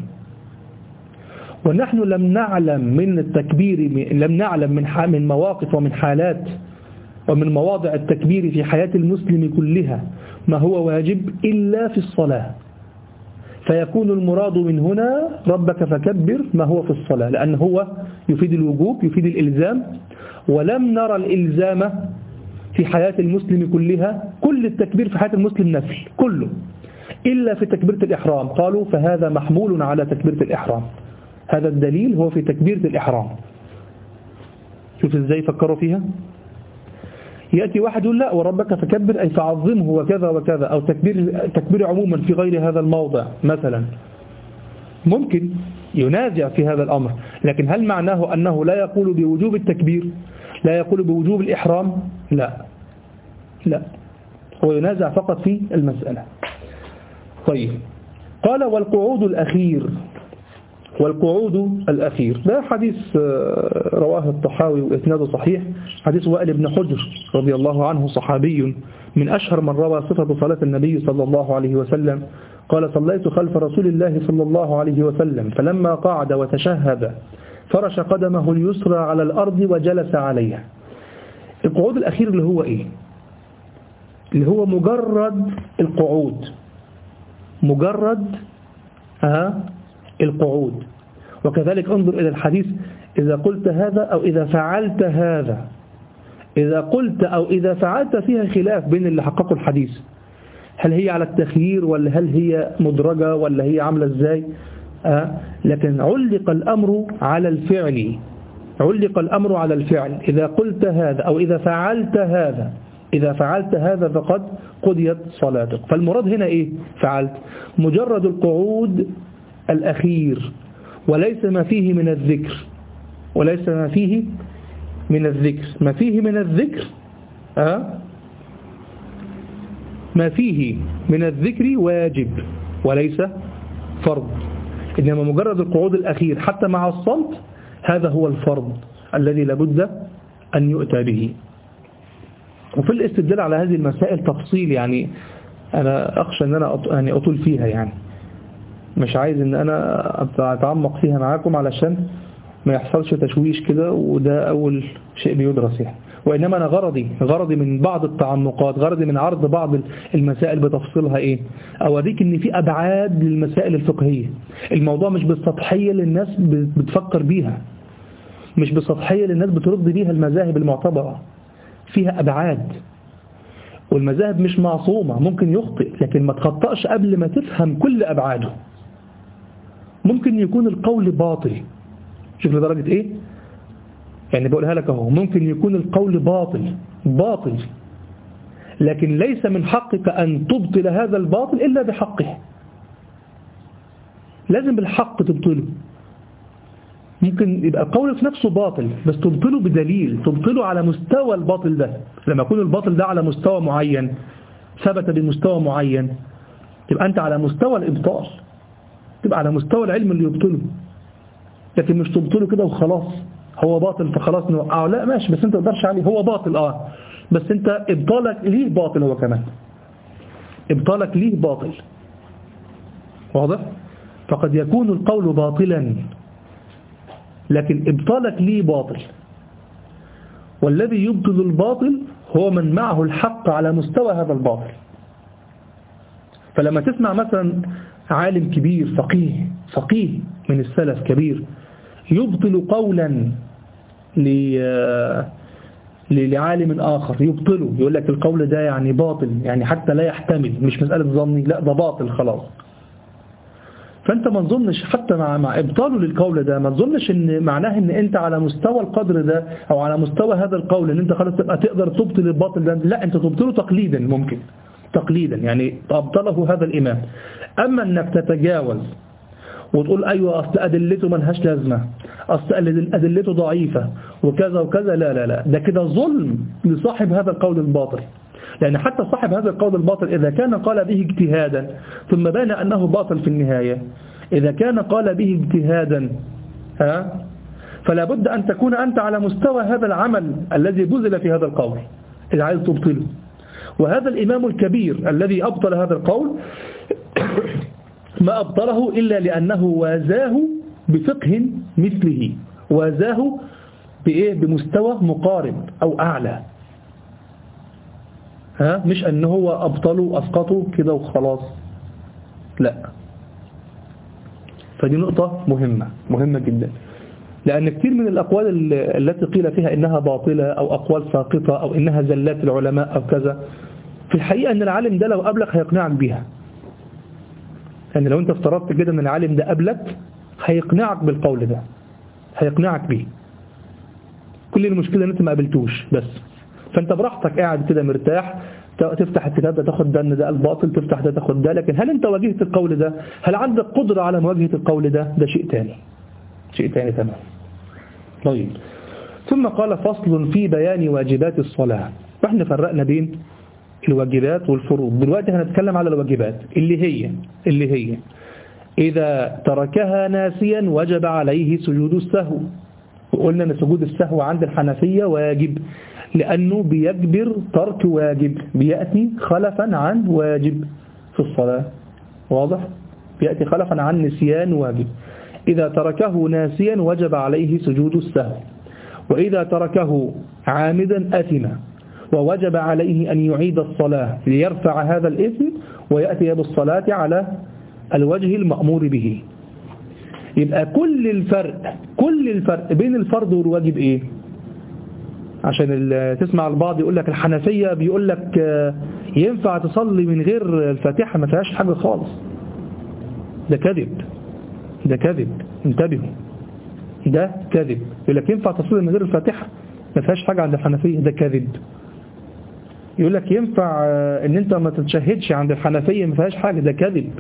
ونحن لم نعلم من التكبير لم نعلم من من مواقف ومن حالات ومن مواضع التكبير في حياة المسلم كلها ما هو واجب إلا في الصلاة، فيكون المراد من هنا ربك فكبر ما هو في الصلاة، لأن هو يفيد الوجوب، يفيد الإلزام، ولم نرى الإلزام في حياة المسلم كلها، كل التكبير في حياة المسلم نفل كله إلا في تكبيرة الإحرام. قالوا فهذا محمول على تكبيرة الإحرام، هذا الدليل هو في تكبيرة الإحرام. شوف إزاي فكروا فيها. يأتي واحد يقول لا وربك فكبر أي فعظمه وكذا وكذا، أو تكبير, تكبير عموما في غير هذا الموضع مثلا، ممكن ينازع في هذا الأمر. لكن هل معناه أنه لا يقول بوجوب التكبير، لا يقول بوجوب الإحرام؟ لا لا، هو ينازع فقط في المسألة. طيب، قال والقعود الأخير، والقعود الأخير ده حديث رواه الطحاوي وإسناده صحيح، حديث وائل بن حجر رضي الله عنه، صحابي من أشهر من روى صفة صلاة النبي صلى الله عليه وسلم. قال صليت خلف رسول الله صلى الله عليه وسلم فلما قعد وتشهد فرش قدمه اليسرى على الأرض وجلس عليها. القعود الأخير اللي هو إيه؟ اللي هو مجرد القعود، مجرد ها القعود. وكذلك انظر إلى الحديث، إذا قلت هذا أو إذا فعلت هذا، إذا قلت أو إذا فعلت فيها خلاف بين اللي حققوا الحديث، هل هي على التخيير ولا هل هي مدرجة ولا هي عاملة إزاي؟ آه لكن علق الأمر على الفعل، علق الأمر على الفعل، إذا قلت هذا أو إذا فعلت هذا إذا فعلت هذا فقد قضيت صلاتك. فالمراد هنا إيه فعلت؟ مجرد القعود الأخير، وليس ما فيه من الذكر وليس ما فيه من الذكر ما فيه من الذكر أه؟ ما فيه من الذكر واجب وليس فرض، إنما مجرد القعود الأخير حتى مع الصمت هذا هو الفرض الذي لابد أن يؤتى به. وفي الاستدلال على هذه المسائل تفصيل، يعني أنا أخشى أن أنا يعني أطول فيها، يعني مش عايز أن أنا أتعمق فيها معاكم علشان ما يحصلش تشويش كده، وده أول شيء بيدرس يعني. وإنما أنا غرضي غرضي من بعض التعمقات، غرضي من عرض بعض المسائل بتفصيلها إيه، أوريك إن في أبعاد للمسائل الفقهية. الموضوع مش بالسطحية اللي الناس بتفكر بيها، مش بالسطحية اللي الناس بترد بيها المذاهب المعتبرة، فيها أبعاد. والمذاهب مش معصومة، ممكن يخطئ، لكن ما تخطئش قبل ما تفهم كل أبعاده. ممكن يكون القول باطل، شوف لدرجة إيه، يعني بقولها لك اهو، ممكن يكون القول باطل باطل لكن ليس من حقك أن تبطل هذا الباطل إلا بحقه، لازم بالحق تبطله. ممكن يبقى القول في نفسه باطل بس تبطله بدليل، تبطله على مستوى الباطل ده. لما يكون الباطل ده على مستوى معين، ثبت بمستوى معين، تبقى أنت على مستوى الإبطال، تبقى على مستوى العلم اللي يبطله، لكن مش تبطله كده وخلاص هو باطل فخلاص نوقعه. لا ماشي، بس انت ما تقدرش عليه، هو باطل اه بس انت ابطالك ليه باطل، هو كمان ابطالك ليه باطل. واضح؟ فقد يكون القول باطلا لكن ابطالك ليه باطل، والذي يبطل الباطل هو من معه الحق على مستوى هذا الباطل. فلما تسمع مثلا عالم كبير فقيه فقيه من السلف كبير يبطل قولا لعالم آخر، يبطله، يقول لك القول ده يعني باطل، يعني حتى لا يحتمل، مش مسألة ظني، لا ده باطل خلاص. فأنت ما تظنش حتى مع مع إبطاله للقول ده، ما تظنش إن معناه إن أنت على مستوى القدر ده أو على مستوى هذا القول إن أنت خلاص تبقى تقدر تبطل الباطل ده. لا، أنت تبطله تقليدا، ممكن تقليدا، يعني أبطله هذا الإمام. أما أنك تتجاوز وتقول أيوة أصل أدلته ملهاش لازمة، أصل أدلته ضعيفة وكذا وكذا، لا لا لا، ده كده ظلم لصاحب هذا القول الباطل. لأن حتى صاحب هذا القول الباطل إذا كان قال به اجتهادا ثم بان أنه باطل في النهاية، إذا كان قال به اجتهادا ها فلا بد أن تكون أنت على مستوى هذا العمل الذي بذل في هذا القول إذا عايز تبطله. وهذا الإمام الكبير الذي أبطل هذا القول ما أبطله إلا لأنه وازاه بفقه مثله، وازاه بإيه؟ بمستوى مقارب أو أعلى، ها مش أنه هو أبطله أسقطه كده وخلاص، لا. فدي نقطة مهمة مهمة جدا، لأن كثير من الأقوال التي قيل فيها إنها باطلة أو أقوال ساقطة أو إنها زلات العلماء أو كذا، في الحقيقة أن العالم ده لو قبلك هيقنعك بيها. يعني لو أنت افترضت كده أن العالم ده قبلك هيقنعك بالقول ده، هيقنعك بيه. كل المشكلة أن أنت ما قابلتوش بس. فأنت براحتك قاعد كده مرتاح، تفتح الكتاب ده تاخد ده ان ده الباطل، تفتح ده تاخد ده، لكن هل أنت واجهت القول ده؟ هل عندك قدرة على مواجهة القول ده؟ ده شيء تاني، شيء تاني تمام. طيب، ثم قال فصل في بيان واجبات الصلاة. فاحنا فرقنا بين الواجبات والفروض. دلوقتي هنتكلم على الواجبات اللي هي اللي هي إذا تركها ناسيا وجب عليه سجود السهو. وقلنا أن سجود السهو عند الحنفية واجب، لأنه بيجبر ترك واجب، بيأتي خلفا عن واجب في الصلاة. واضح؟ بيأتي خلفا عن نسيان واجب. إذا تركه ناسيا وجب عليه سجود السهو، وإذا تركه عامدا أثم ووجب عليه أن يعيد الصلاة ليرفع هذا الإثم ويأتي بالصلاة على الوجه المأمور به. يبقى كل الفرق كل الفرق بين الفرض والواجب إيه؟ عشان تسمع البعض يقول لك الحنفية بيقول لك ينفع تصلي من غير الفاتحة، ما فيهاش حاجة خالص. ده كذب، ده كذب، انتبهوا. ده كذب. يقول لك ينفع تصلي من غير الفاتحة، ما فيهاش حاجة عند الحنفية، ده كذب. يقول لك ينفع ان انت ما تتشهدش عند الحنفية، ما فيهاش حاجة، ده كذب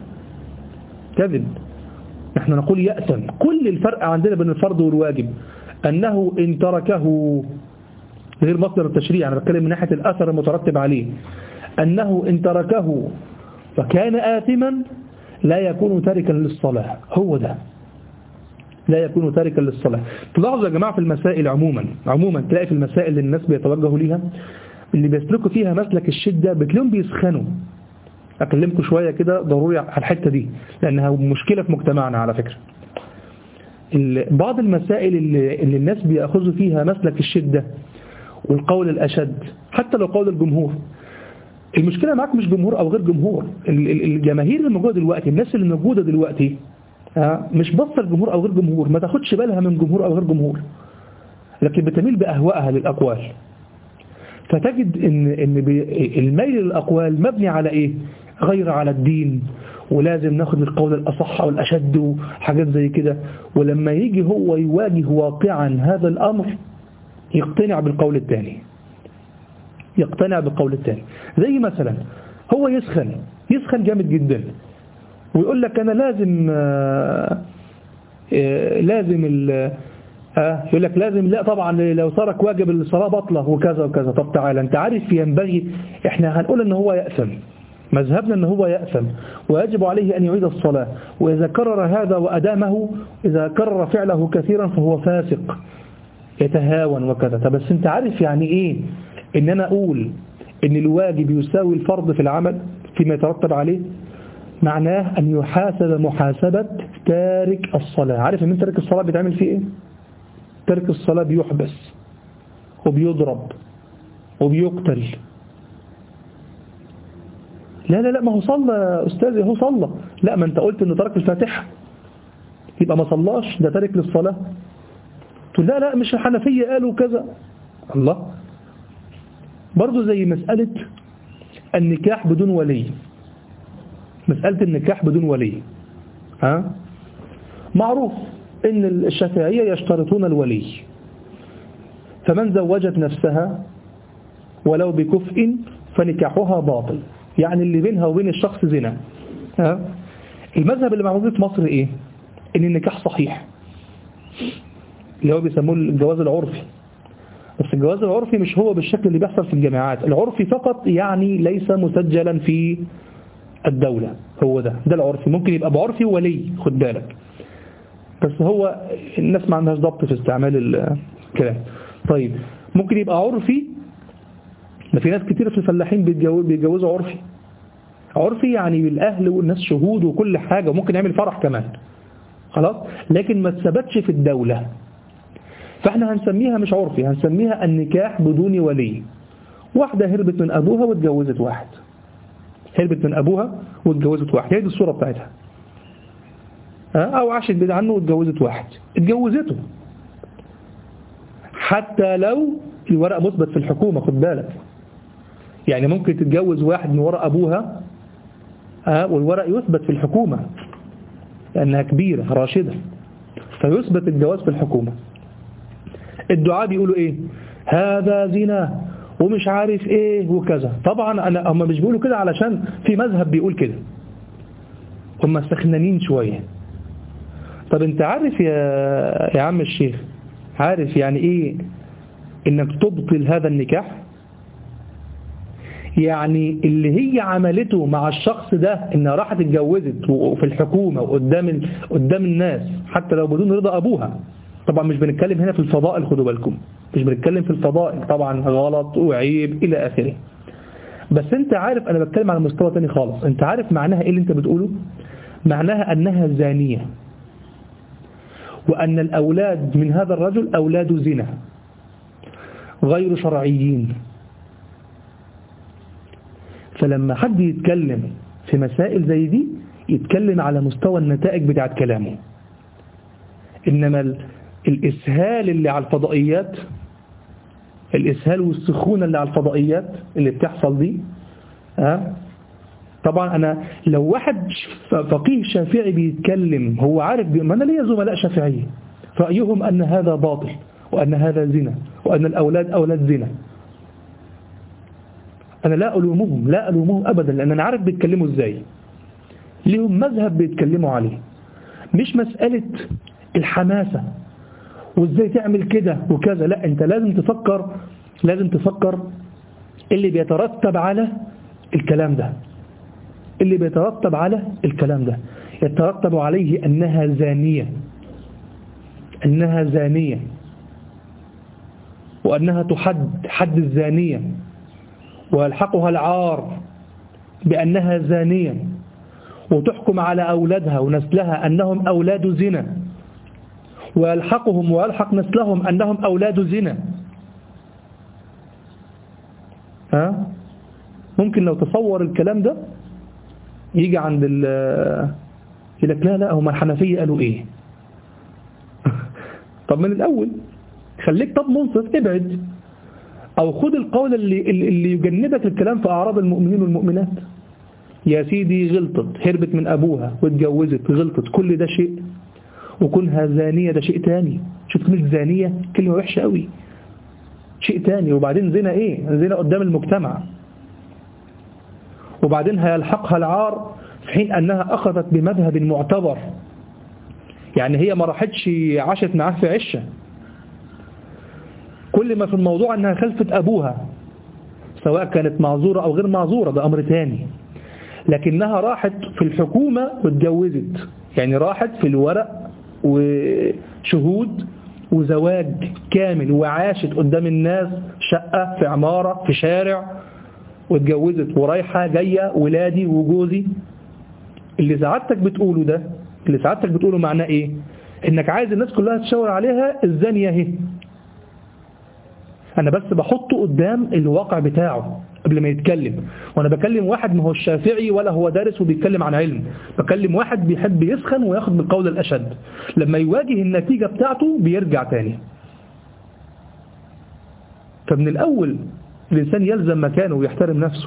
كذب. نحن نقول يأثم. كل الفرق عندنا بين الفرض والواجب أنه إن تركه، غير مصدر التشريع، أنا بتكلم من ناحية الأثر المترتب عليه، أنه إن تركه فكان آثما لا يكون تاركا للصلاة. هو ده، لا يكون تاركا للصلاة. تلاحظوا يا جماعة في المسائل عموما عموما تلاقي في المسائل اللي الناس بيتوجهوا ليها، اللي بيسلكوا فيها مسلك الشدة بتلاقيهم بيسخنوا. أكلمكم شوية كده ضروري على الحتة دي لأنها مشكلة في مجتمعنا على فكرة. بعض المسائل اللي, اللي الناس بيأخذوا فيها مسلك الشدة والقول الأشد حتى لو قول الجمهور، المشكلة معك مش جمهور أو غير جمهور. الجماهير اللي موجودة دلوقتي، الناس اللي موجودة دلوقتي مش بصر جمهور أو غير جمهور، ما تاخدش بالها من جمهور أو غير جمهور، لكن بتميل بأهوائها للأقوال. فتجد إن, إن الميل للأقوال مبني على إيه؟ غير على الدين، ولازم ناخد القول الأصح أو الأشد وحاجات زي كده. ولما يجي هو يواجه واقعا هذا الأمر يقتنع بالقول الثاني، يقتنع بالقول الثاني. زي مثلا هو يسخن يسخن جامد جدا ويقول لك أنا لازم آآ آآ لازم آه يقول لك لازم، لا طبعا لو ترك واجب الصلاة بطلة وكذا وكذا. طب تعالى انت عارف ينبغي، احنا هنقول ان هو يأثم، مذهبنا ان هو يأثم ويجب عليه ان يعيد الصلاة، واذا كرر هذا وأدامه، اذا كرر فعله كثيرا فهو فاسق يتهاون وكذا. طب بس انت عارف يعني ايه ان انا اقول ان الواجب يساوي الفرض في العمل فيما يترتب عليه؟ معناه ان يحاسب محاسبة تارك الصلاة. عارف ان تارك الصلاة بيتعمل فيه ايه؟ ترك الصلاة بيحبس وبيضرب وبيقتل. لا لا لا ما هو صلى يا أستاذي، هو صلى. لا ما أنت قلت أنه ترك الفاتحة يبقى ما صلاش، ده تارك للصلاة. تقول لا لا مش الحنفية قالوا كذا. الله. برضو زي مسألة النكاح بدون ولي، مسألة النكاح بدون ولي ها معروف إن الشافعية يشترطون الولي، فمن زوجت نفسها ولو بكفء فنكاحها باطل، يعني اللي بينها وبين الشخص زنا. ها؟ المذهب اللي موجود في مصر إيه؟ إن النكاح صحيح، اللي هو بيسموه الجواز العرفي. بس الجواز العرفي مش هو بالشكل اللي بيحصل في الجامعات، العرفي فقط يعني ليس مسجلا في الدولة. هو ده ده العرفي، ممكن يبقى بعرفي ولي، خد بالك، بس هو الناس ما عندهاش ضبط في استعمال الكلام. طيب ممكن يبقى عرفي، ما في ناس كتير في الفلاحين بيتجوزوا عرفي. عرفي يعني بالأهل والناس شهود وكل حاجة، وممكن يعمل فرح كمان خلاص، لكن ما تثبتش في الدولة، فاحنا هنسميها مش عرفي، هنسميها النكاح بدون ولي. واحدة هربت من أبوها واتجوزت واحد، هربت من أبوها واتجوزت واحد، هي دي الصورة بتاعتها. أو عاشت بعيد عنه واتجوزت واحد، اتجوزته حتى لو الورق مثبت في الحكومة، خد بالك. يعني ممكن تتجوز واحد من وراء أبوها أه والورق يثبت في الحكومة لأنها كبيرة راشدة، فيثبت الجواز في الحكومة. الدعاء بيقولوا إيه؟ هذا زنا ومش عارف إيه وكذا. طبعا أنا هم مش بيقولوا كده علشان في مذهب بيقول كده، هم سخنانين شوية. طب انت عارف يا يا عم الشيخ، عارف يعني ايه انك تبطل هذا النكاح؟ يعني اللي هي عملته مع الشخص ده انها راحت اتجوزت وفي الحكومة وقدام قدام الناس حتى لو بدون رضا ابوها. طبعا مش بنتكلم هنا في الفضائل، خدوا بالكم، مش بنتكلم في الفضائل، طبعا غلط وعيب الى اخره. بس انت عارف انا بتكلم على مستوى تاني خالص. انت عارف معناها ايه اللي انت بتقوله؟ معناها انها زانية، وأن الأولاد من هذا الرجل أولاد زنا غير شرعيين. فلما حد يتكلم في مسائل زي دي يتكلم على مستوى النتائج بتاعت كلامه، إنما الإسهال اللي على الفضائيات، الإسهال والسخونة اللي على الفضائيات اللي بتحصل دي ها طبعا أنا لو واحد فقيه شافعي بيتكلم هو عارف، ما أنا ليا زملاء شافعية رأيهم أن هذا باطل وأن هذا زنا وأن الأولاد أولاد زنا. أنا لا ألومهم لا ألومهم أبدا، لأن أنا عارف بيتكلموا إزاي، ليهم مذهب بيتكلموا عليه، مش مسألة الحماسة وإزاي تعمل كده وكذا. لا، أنت لازم تفكر لازم تفكر اللي بيترتب على الكلام ده اللي بيترتب على الكلام ده يترتب عليه أنها زانية أنها زانية وأنها تحد حد الزانية، ويلحقها العار بأنها زانية، وتحكم على أولادها ونسلها أنهم أولاد زنا، ويلحقهم ويلحق نسلهم أنهم أولاد زنا. ها؟ ممكن لو تصور الكلام ده يجي عند ال يقول لك لا لا هم الحنفية قالوا إيه؟ طب من الأول خليك طب منصف، ابعد أو خد القول اللي, اللي يجندك الكلام في أعراض المؤمنين والمؤمنات. يا سيدي غلطت، هربت من أبوها واتجوزت، غلطت، كل ده شيء، وكونها زانية ده شيء تاني. شفت مش زانية كلمة وحشة قوي، شيء تاني. وبعدين زنا ايه؟ زنا قدام المجتمع. وبعدين هيلحقها العار في حين أنها أخذت بمذهب معتبر، يعني هي ما راحتش عاشت معاه في عشة، كل ما في الموضوع أنها خلفت أبوها، سواء كانت معذورة أو غير معذورة ده أمر تاني، لكنها راحت في الحكومة واتجوزت، يعني راحت في الورق وشهود وزواج كامل، وعاشت قدام الناس شقة في عمارة في شارع واتجوزت، ورايحة جاية ولادي وجوزي. اللي سعادتك بتقوله ده اللي سعادتك بتقوله معناه ايه؟ انك عايز الناس كلها تشاور عليها الزانية اهي. انا بس بحطه قدام الواقع بتاعه قبل ما يتكلم. وانا بكلم واحد ما هو الشافعي ولا هو دارس وبيتكلم عن علم، بكلم واحد بيحب يسخن وياخد بالقول الاشد، لما يواجه النتيجة بتاعته بيرجع تاني. فمن الاول الانسان يلزم مكانه ويحترم نفسه.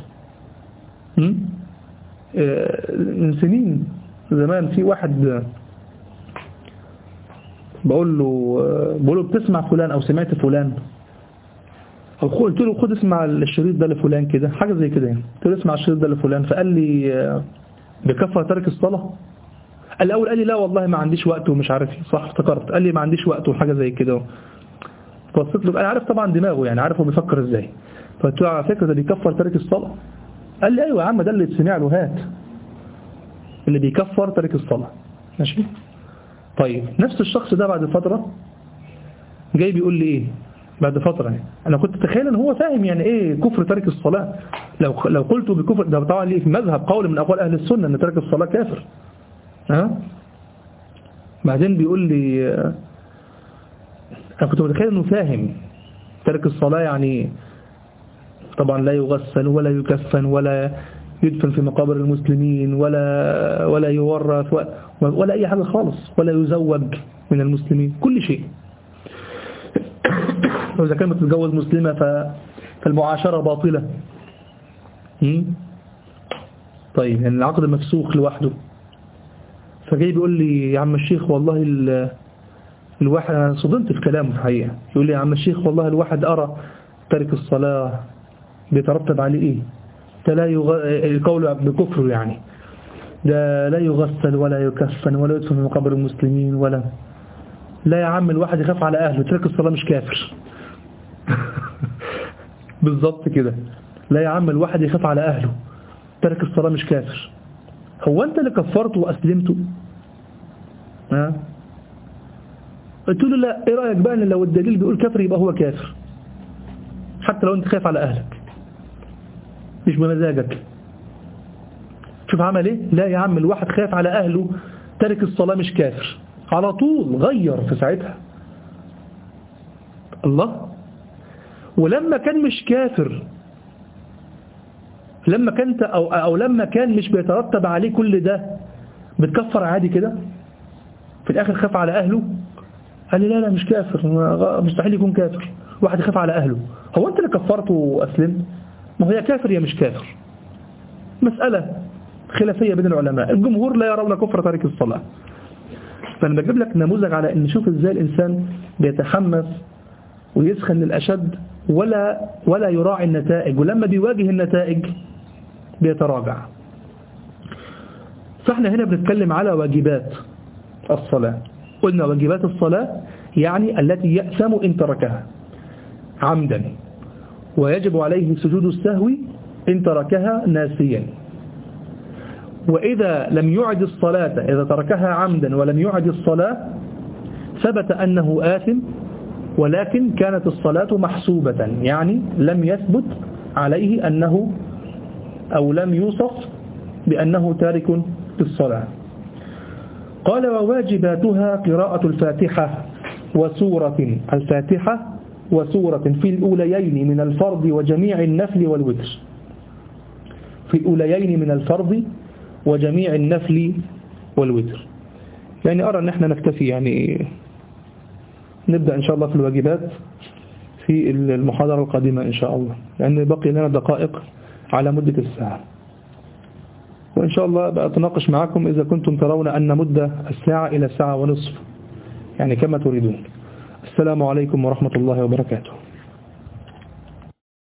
من سنين زمان في واحد بقول له بقول له بتسمع فلان او سمعت فلان، او قلت له خد اسمع الشريط ده لفلان كده، حاجه زي كده يعني، قلت له اسمع الشريط ده لفلان، فقال لي بكفر ترك الصلاه. الاول قال لي لا والله ما عنديش وقت ومش عارف ايه، صح افتكرت، قال لي ما عنديش وقت وحاجه زي كده. بصيت له انا عارف طبعا دماغه، يعني عارف هو بيفكر ازاي، فقلت له على فكره ده بيكفر ترك الصلاه. قال لي ايوه يا عم ده اللي تسمع له، هات اللي بيكفر ترك الصلاه. ماشي طيب، نفس الشخص ده بعد فتره جاي بيقول لي ايه بعد فترة يعني. أنا كنت أتخيل أن هو فاهم يعني إيه كفر ترك الصلاة. لو لو قلت بكفر ده طبعا ليه في مذهب قول من أقوال أهل السنة أن ترك الصلاة كافر. ها بعدين بيقول لي أنا كنت متخيل أنه فاهم ترك الصلاة يعني طبعا لا يغسل ولا يكفن ولا يدفن في مقابر المسلمين ولا ولا يورث ولا أي حاجة خالص، ولا يزوج من المسلمين، كل شيء. وإذا كانت تتجوز مسلمة فالمعاشرة باطلة. طيب يعني العقد مفسوخ لوحده. فجاي بيقول لي يا عم الشيخ والله الواحد، أنا صدمت في كلامه في الحقيقة، يقول لي يا عم الشيخ والله الواحد أرى ترك الصلاة بيترتب عليه إيه؟ ده لا يغ... القول بكفره يعني، ده لا يغسل ولا يكفن ولا يدفن في مقابر المسلمين ولا لا يا عم الواحد يخاف على أهله، ترك الصلاة مش كافر. بالضبط كده، لا يا عم الواحد يخاف على أهله، ترك الصلاة مش كافر. هو أنت اللي كفرته وأسلمته؟ ها؟ قلت له لا، إيه رأيك بقى إن لو الدليل بيقول كافر يبقى هو كافر حتى لو أنت خايف على أهلك مش بمزاجك. شوف عمل إيه؟ لا يا عم الواحد خايف على أهله، ترك الصلاة مش كافر، على طول غير في ساعتها. الله. ولما كان مش كافر، لما كانت أو, أو لما كان مش بيترتب عليه كل ده بتكفر عادي كده، في الآخر خاف على أهله، قال لي لا لا مش كافر، مستحيل يكون كافر واحد يخاف على أهله. هو أنت اللي كفرته وأسلمت؟ ما هي كافر يا مش كافر، مسألة خلافية بين العلماء. الجمهور لا يرون كفر تارك الصلاة، فأنا بجيب لك نموذج على أن نشوف إزاي الإنسان بيتحمس ويسخن للأشد ولا ولا يراعي النتائج، ولما بيواجه النتائج بيتراجع. فاحنا هنا بنتكلم على واجبات الصلاة. قلنا واجبات الصلاة يعني التي يأثم إن تركها عمدا، ويجب عليه سجود السهو إن تركها ناسيا. وإذا لم يعد الصلاة، إذا تركها عمدا ولم يعد الصلاة ثبت أنه آثم، ولكن كانت الصلاة محسوبة، يعني لم يثبت عليه أنه أو لم يوصف بأنه تارك للصلاة. قال وواجباتها قراءة الفاتحة وسورة الفاتحة وسورة في الأوليين من الفرض وجميع النفل والوتر. في الأوليين من الفرض وجميع النفل والوتر. يعني أرى أن احنا نكتفي، يعني نبدأ إن شاء الله في الواجبات في المحاضرة القادمة إن شاء الله، لأن بقي لنا دقائق على مدة الساعة، وإن شاء الله بقى أتناقش معكم إذا كنتم ترون أن مدة الساعة إلى ساعة ونصف، يعني كما تريدون. السلام عليكم ورحمة الله وبركاته.